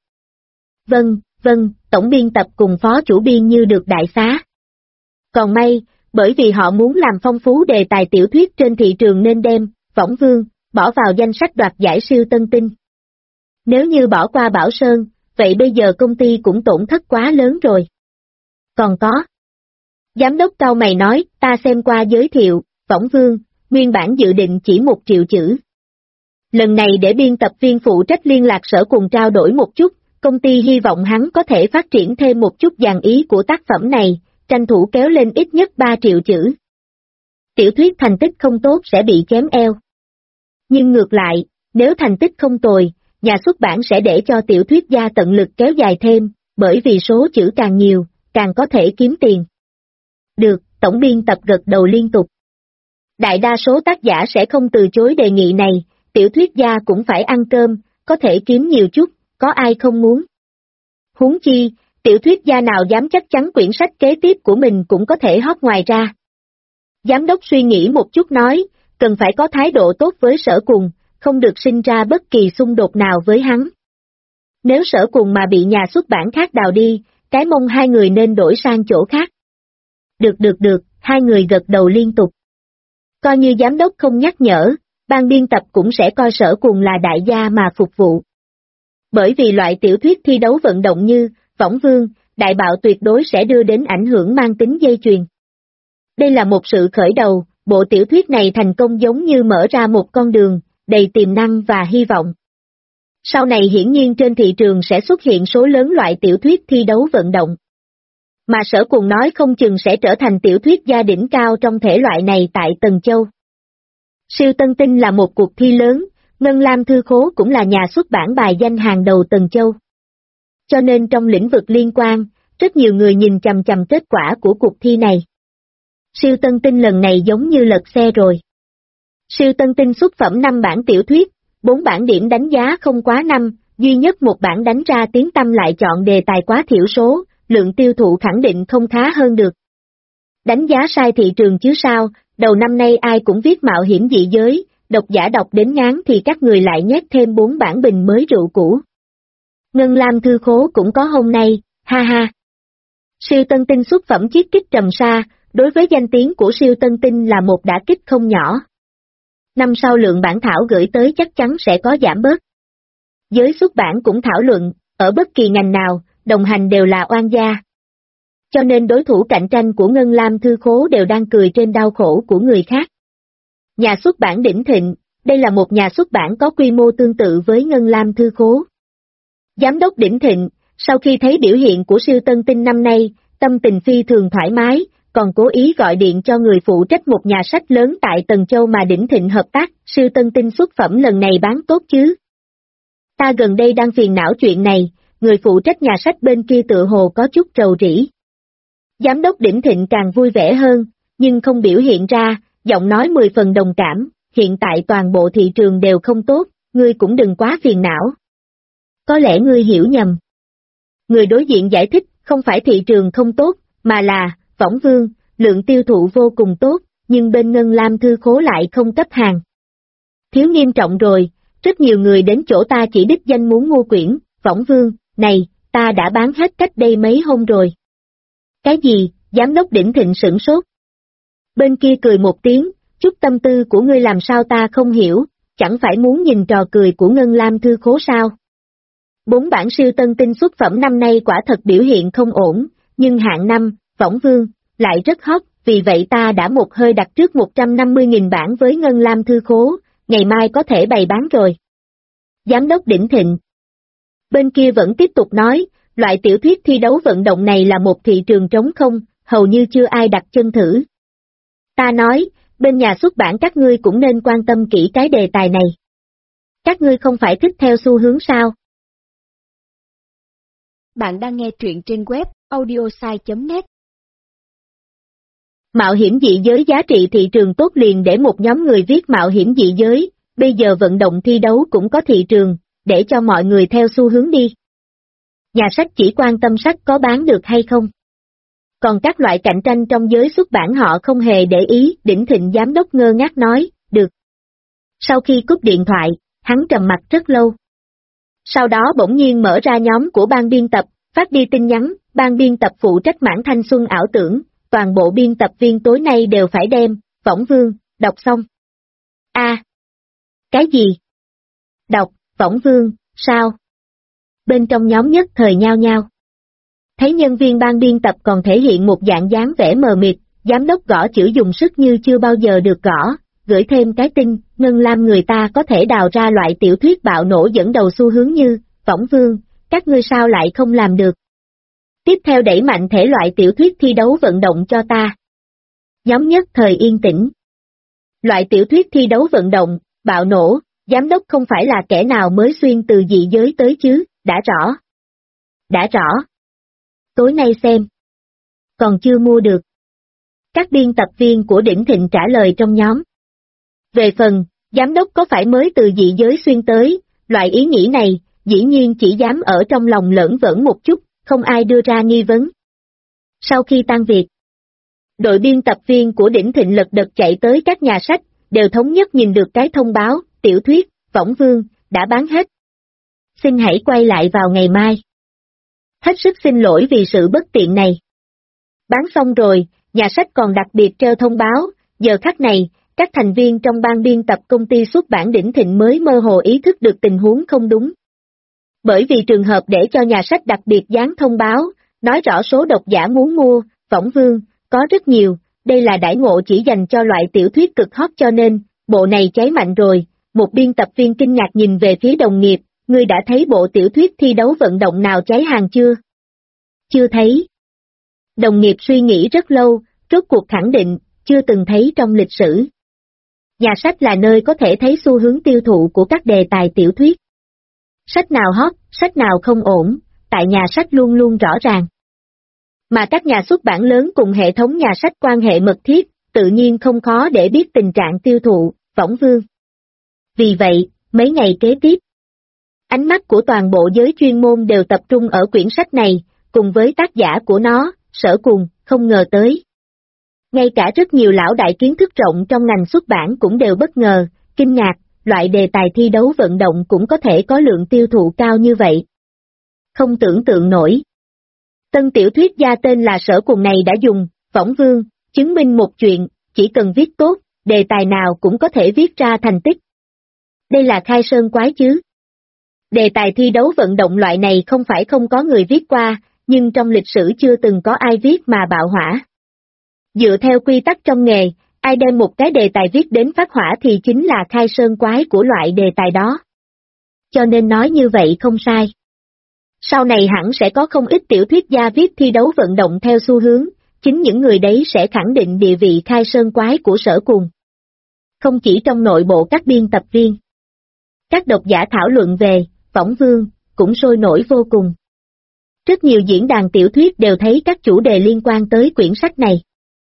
Vâng, tổng biên tập cùng phó chủ biên như được đại xá. Còn may, bởi vì họ muốn làm phong phú đề tài tiểu thuyết trên thị trường nên đem Võng Vương bỏ vào danh sách đoạt giải siêu tân tinh. Nếu như bỏ qua Bảo Sơn, vậy bây giờ công ty cũng tổn thất quá lớn rồi. Còn có. Giám đốc cau mày nói, ta xem qua giới thiệu, Võng Vương, nguyên bản dự định chỉ 1 triệu chữ. Lần này để biên tập viên phụ trách liên lạc sở cùng trao đổi một chút, công ty hy vọng hắn có thể phát triển thêm một chút dàn ý của tác phẩm này, tranh thủ kéo lên ít nhất 3 triệu chữ. Tiểu thuyết thành tích không tốt sẽ bị chém eo. Nhưng ngược lại, nếu thành tích không tồi, nhà xuất bản sẽ để cho tiểu thuyết gia tận lực kéo dài thêm, bởi vì số chữ càng nhiều, càng có thể kiếm tiền. Được, tổng biên tập gật đầu liên tục. Đại đa số tác giả sẽ không từ chối đề nghị này, tiểu thuyết gia cũng phải ăn cơm, có thể kiếm nhiều chút, có ai không muốn. Huống chi, tiểu thuyết gia nào dám chắc chắn quyển sách kế tiếp của mình cũng có thể hót ngoài ra. Giám đốc suy nghĩ một chút nói, cần phải có thái độ tốt với Sở Cùng, không được sinh ra bất kỳ xung đột nào với hắn. Nếu Sở Cùng mà bị nhà xuất bản khác đào đi, cái mông hai người nên đổi sang chỗ khác. Được, hai người gật đầu liên tục. Coi như giám đốc không nhắc nhở, ban biên tập cũng sẽ coi Sở Cùng là đại gia mà phục vụ. Bởi vì loại tiểu thuyết thi đấu vận động như Võng Vương, đại bạo tuyệt đối sẽ đưa đến ảnh hưởng mang tính dây chuyền. Đây là một sự khởi đầu, bộ tiểu thuyết này thành công giống như mở ra một con đường, đầy tiềm năng và hy vọng. Sau này hiển nhiên trên thị trường sẽ xuất hiện số lớn loại tiểu thuyết thi đấu vận động. Mà Sở Cùng nói không chừng sẽ trở thành tiểu thuyết gia đỉnh cao trong thể loại này tại Tần Châu. Siêu Tân Tinh là một cuộc thi lớn, Ngân Lam Thư Khố cũng là nhà xuất bản bài danh hàng đầu Tần Châu. Cho nên trong lĩnh vực liên quan, rất nhiều người nhìn chằm chằm kết quả của cuộc thi này. Siêu Tân Tinh lần này giống như lật xe rồi. Siêu Tân Tinh xuất phẩm 5 bản tiểu thuyết, 4 bản điểm đánh giá không quá 5, duy nhất một bản đánh ra tiếng tăm lại chọn đề tài quá thiểu số, lượng tiêu thụ khẳng định không khá hơn được. Đánh giá sai thị trường chứ sao, đầu năm nay ai cũng viết mạo hiểm dị giới, độc giả đọc đến ngán thì các người lại nhét thêm 4 bản bình mới rượu cũ. Ngân Lam Thư Khố cũng có hôm nay, ha ha. Siêu Tân Tinh xuất phẩm chiết kích trầm sa, đối với danh tiếng của Siêu Tân Tinh là một đả kích không nhỏ. Năm sau lượng bản thảo gửi tới chắc chắn sẽ có giảm bớt. Giới xuất bản cũng thảo luận, ở bất kỳ ngành nào, đồng hành đều là oan gia. Cho nên đối thủ cạnh tranh của Ngân Lam Thư Khố đều đang cười trên đau khổ của người khác. Nhà xuất bản Đỉnh Thịnh, đây là một nhà xuất bản có quy mô tương tự với Ngân Lam Thư Khố. Giám đốc Đỉnh Thịnh, sau khi thấy biểu hiện của siêu tân tinh năm nay, tâm tình phi thường thoải mái, còn cố ý gọi điện cho người phụ trách một nhà sách lớn tại Tần Châu mà Đỉnh Thịnh hợp tác, siêu tân tinh xuất phẩm lần này bán tốt chứ. Ta gần đây đang phiền não chuyện này, người phụ trách nhà sách bên kia tựa hồ có chút rầu rĩ. Giám đốc Đỉnh Thịnh càng vui vẻ hơn, nhưng không biểu hiện ra, giọng nói 10 phần đồng cảm, hiện tại toàn bộ thị trường đều không tốt, ngươi cũng đừng quá phiền não. Có lẽ ngươi hiểu nhầm. Người đối diện giải thích, không phải thị trường không tốt, mà là, Võng Vương, lượng tiêu thụ vô cùng tốt, nhưng bên Ngân Lam Thư Khố lại không cấp hàng. Thiếu nghiêm trọng rồi, rất nhiều người đến chỗ ta chỉ đích danh muốn mua quyển, Võng Vương, này, ta đã bán hết cách đây mấy hôm rồi. Cái gì, giám đốc Đỉnh Thịnh sửng sốt. Bên kia cười một tiếng, chút tâm tư của ngươi làm sao ta không hiểu, chẳng phải muốn nhìn trò cười của Ngân Lam Thư Khố sao? 4 bản siêu tân tinh xuất phẩm năm nay quả thật biểu hiện không ổn, nhưng hạng năm, Võng Vương, lại rất hot, vì vậy ta đã một hơi đặt trước 150.000 bản với Ngân Lam Thư Khố, ngày mai có thể bày bán rồi. Giám đốc Đỉnh Thịnh. Bên kia vẫn tiếp tục nói, loại tiểu thuyết thi đấu vận động này là một thị trường trống không, hầu như chưa ai đặt chân thử. Ta nói, bên nhà xuất bản các ngươi cũng nên quan tâm kỹ cái đề tài này. Các ngươi không phải thích theo xu hướng sao? Bạn đang nghe truyện trên web audiosai.net. Mạo hiểm dị giới giá trị thị trường tốt liền để một nhóm người viết mạo hiểm dị giới, bây giờ vận động thi đấu cũng có thị trường, để cho mọi người theo xu hướng đi. Nhà sách chỉ quan tâm sách có bán được hay không. Còn các loại cạnh tranh trong giới xuất bản họ không hề để ý, Đỉnh Thịnh giám đốc ngơ ngác nói, được. Sau khi cúp điện thoại, hắn trầm mặt rất lâu. Sau đó bỗng nhiên mở ra nhóm của ban biên tập, phát đi tin nhắn, ban biên tập phụ trách mảng thanh xuân ảo tưởng, toàn bộ biên tập viên tối nay đều phải đem, Võng Vương, đọc xong. Cái gì? Đọc, Võng Vương, sao? Bên trong nhóm nhất thời nhao nhao. Thấy nhân viên ban biên tập còn thể hiện một dạng dáng vẻ mờ mịt, giám đốc gõ chữ dùng sức như chưa bao giờ được gõ, gửi thêm cái tin, Ngân Lam người ta có thể đào ra loại tiểu thuyết bạo nổ dẫn đầu xu hướng như, Võng Vương, các ngươi sao lại không làm được? Tiếp theo đẩy mạnh thể loại tiểu thuyết thi đấu vận động cho ta. Nhóm nhất thời yên tĩnh. Loại tiểu thuyết thi đấu vận động, bạo nổ, giám đốc không phải là kẻ nào mới xuyên từ dị giới tới chứ, đã rõ. Đã rõ. Tối nay xem. Còn chưa mua được. Các biên tập viên của Đỉnh Thịnh trả lời trong nhóm. Về phần, giám đốc có phải mới từ dị giới xuyên tới, loại ý nghĩ này, dĩ nhiên chỉ dám ở trong lòng lởn vởn một chút, không ai đưa ra nghi vấn. Sau khi tan việc, đội biên tập viên của Đỉnh Thịnh lật đật chạy tới các nhà sách, đều thống nhất nhìn được cái thông báo, tiểu thuyết, Võng Vương, đã bán hết. Xin hãy quay lại vào ngày mai. Hết sức xin lỗi vì sự bất tiện này. Bán xong rồi, nhà sách còn đặc biệt treo thông báo, giờ khắc này, các thành viên trong ban biên tập công ty xuất bản Đỉnh Thịnh mới mơ hồ ý thức được tình huống không đúng. Bởi vì trường hợp để cho nhà sách đặc biệt dán thông báo, nói rõ số độc giả muốn mua, Võng Vương, có rất nhiều, đây là đãi ngộ chỉ dành cho loại tiểu thuyết cực hot cho nên, bộ này cháy mạnh rồi, một biên tập viên kinh ngạc nhìn về phía đồng nghiệp, ngươi đã thấy bộ tiểu thuyết thi đấu vận động nào cháy hàng chưa? Chưa thấy. Đồng nghiệp suy nghĩ rất lâu, rốt cuộc khẳng định, chưa từng thấy trong lịch sử. Nhà sách là nơi có thể thấy xu hướng tiêu thụ của các đề tài tiểu thuyết. Sách nào hot, sách nào không ổn, tại nhà sách luôn luôn rõ ràng. Mà các nhà xuất bản lớn cùng hệ thống nhà sách quan hệ mật thiết, tự nhiên không khó để biết tình trạng tiêu thụ, Võng Vương. Vì vậy, mấy ngày kế tiếp, ánh mắt của toàn bộ giới chuyên môn đều tập trung ở quyển sách này, cùng với tác giả của nó, Sở Cùng, không ngờ tới. Ngay cả rất nhiều lão đại kiến thức rộng trong ngành xuất bản cũng đều bất ngờ, kinh ngạc, loại đề tài thi đấu vận động cũng có thể có lượng tiêu thụ cao như vậy. Không tưởng tượng nổi. Tân tiểu thuyết gia tên là Sở Cùng này đã dùng, Võng Vương, chứng minh một chuyện, chỉ cần viết tốt, đề tài nào cũng có thể viết ra thành tích. Đây là khai sơn quái chứ. Đề tài thi đấu vận động loại này không phải không có người viết qua, nhưng trong lịch sử chưa từng có ai viết mà bạo hỏa. Dựa theo quy tắc trong nghề, Ai đem một cái đề tài viết đến phát hỏa thì chính là khai sơn quái của loại đề tài đó. Cho nên nói như vậy không sai. Sau này hẳn sẽ có không ít tiểu thuyết gia viết thi đấu vận động theo xu hướng, chính những người đấy sẽ khẳng định địa vị khai sơn quái của Sở Cuồng. Không chỉ trong nội bộ các biên tập viên. Các độc giả thảo luận về Võng Vương cũng sôi nổi vô cùng. Rất nhiều diễn đàn tiểu thuyết đều thấy các chủ đề liên quan tới quyển sách này.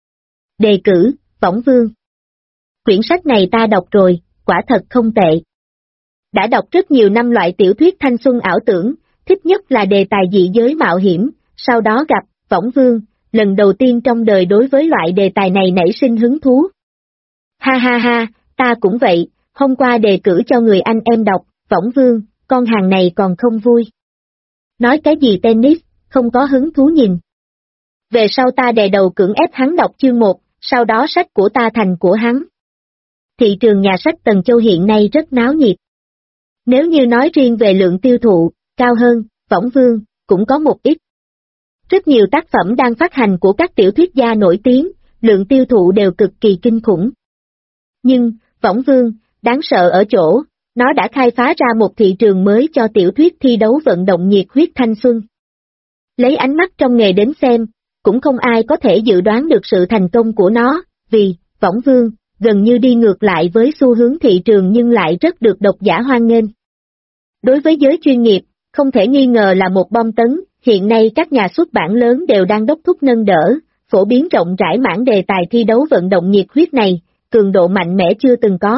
Đề cử, Võng Vương. Quyển sách này ta đọc rồi, quả thật không tệ. Đã đọc rất nhiều năm loại tiểu thuyết thanh xuân ảo tưởng, thích nhất là đề tài dị giới mạo hiểm, sau đó gặp Võng Vương, lần đầu tiên trong đời đối với loại đề tài này nảy sinh hứng thú. Ha ha ha, ta cũng vậy, hôm qua đề cử cho người anh em đọc, Võng Vương, con hàng này còn không vui. Nói cái gì tennis, không có hứng thú nhìn. Về sau ta đè đầu cưỡng ép hắn đọc chương 1, sau đó sách của ta thành của hắn. Thị trường nhà sách Tần Châu hiện nay rất náo nhiệt. Nếu như nói riêng về lượng tiêu thụ, cao hơn, Võng Vương, cũng có một ít. Rất nhiều tác phẩm đang phát hành của các tiểu thuyết gia nổi tiếng, lượng tiêu thụ đều cực kỳ kinh khủng. Nhưng, Võng Vương, đáng sợ ở chỗ, nó đã khai phá ra một thị trường mới cho tiểu thuyết thi đấu vận động nhiệt huyết thanh xuân. Lấy ánh mắt trong nghề đến xem, cũng không ai có thể dự đoán được sự thành công của nó, vì, Võng Vương, gần như đi ngược lại với xu hướng thị trường nhưng lại rất được độc giả hoan nghênh. Đối với giới chuyên nghiệp, không thể nghi ngờ là một bom tấn, hiện nay các nhà xuất bản lớn đều đang đốc thúc nâng đỡ, phổ biến rộng rãi mảng đề tài thi đấu vận động nhiệt huyết này, cường độ mạnh mẽ chưa từng có.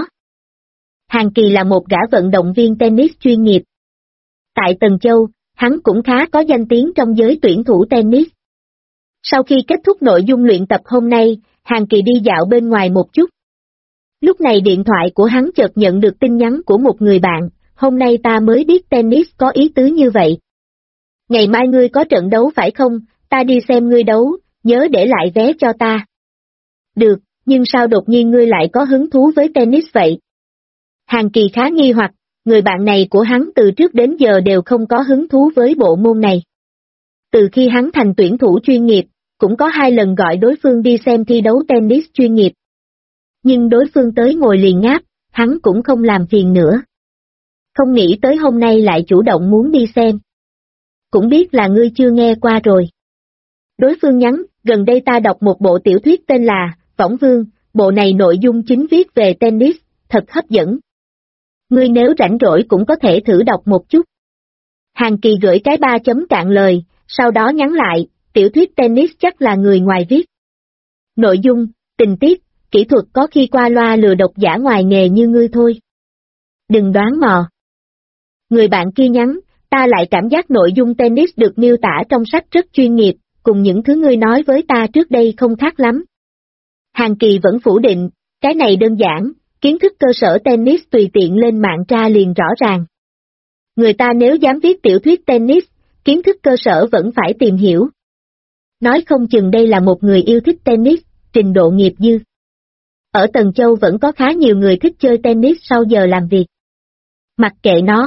Hàn Kỳ là một gã vận động viên tennis chuyên nghiệp. Tại Tần Châu, hắn cũng khá có danh tiếng trong giới tuyển thủ tennis. Sau khi kết thúc nội dung luyện tập hôm nay, Hàn Kỳ đi dạo bên ngoài một chút. Lúc này điện thoại của hắn chợt nhận được tin nhắn của một người bạn, hôm nay ta mới biết tennis có ý tứ như vậy. Ngày mai ngươi có trận đấu phải không, ta đi xem ngươi đấu, nhớ để lại vé cho ta. Được, nhưng sao đột nhiên ngươi lại có hứng thú với tennis vậy? Hàn Kỳ khá nghi hoặc, người bạn này của hắn từ trước đến giờ đều không có hứng thú với bộ môn này. Từ khi hắn thành tuyển thủ chuyên nghiệp, cũng có 2 lần gọi đối phương đi xem thi đấu tennis chuyên nghiệp. Nhưng đối phương tới ngồi liền ngáp, hắn cũng không làm phiền nữa. Không nghĩ tới hôm nay lại chủ động muốn đi xem. Cũng biết là ngươi chưa nghe qua rồi. Đối phương nhắn, gần đây ta đọc một bộ tiểu thuyết tên là Võng Vương, bộ này nội dung chính viết về tennis, thật hấp dẫn. Ngươi nếu rảnh rỗi cũng có thể thử đọc một chút. Hàn Kỳ gửi cái 3 chấm cạn lời, sau đó nhắn lại, tiểu thuyết tennis chắc là người ngoài viết. Nội dung, tình tiết, kỹ thuật có khi qua loa lừa độc giả ngoài nghề như ngươi thôi. Đừng đoán mò. Người bạn kia nhắn, ta lại cảm giác nội dung tennis được miêu tả trong sách rất chuyên nghiệp, cùng những thứ ngươi nói với ta trước đây không khác lắm. Hàn Kỳ vẫn phủ định, cái này đơn giản, kiến thức cơ sở tennis tùy tiện lên mạng tra liền rõ ràng. Người ta nếu dám viết tiểu thuyết tennis, kiến thức cơ sở vẫn phải tìm hiểu. Nói không chừng đây là một người yêu thích tennis, trình độ nghiệp dư. Ở Tần Châu vẫn có khá nhiều người thích chơi tennis sau giờ làm việc. Mặc kệ nó.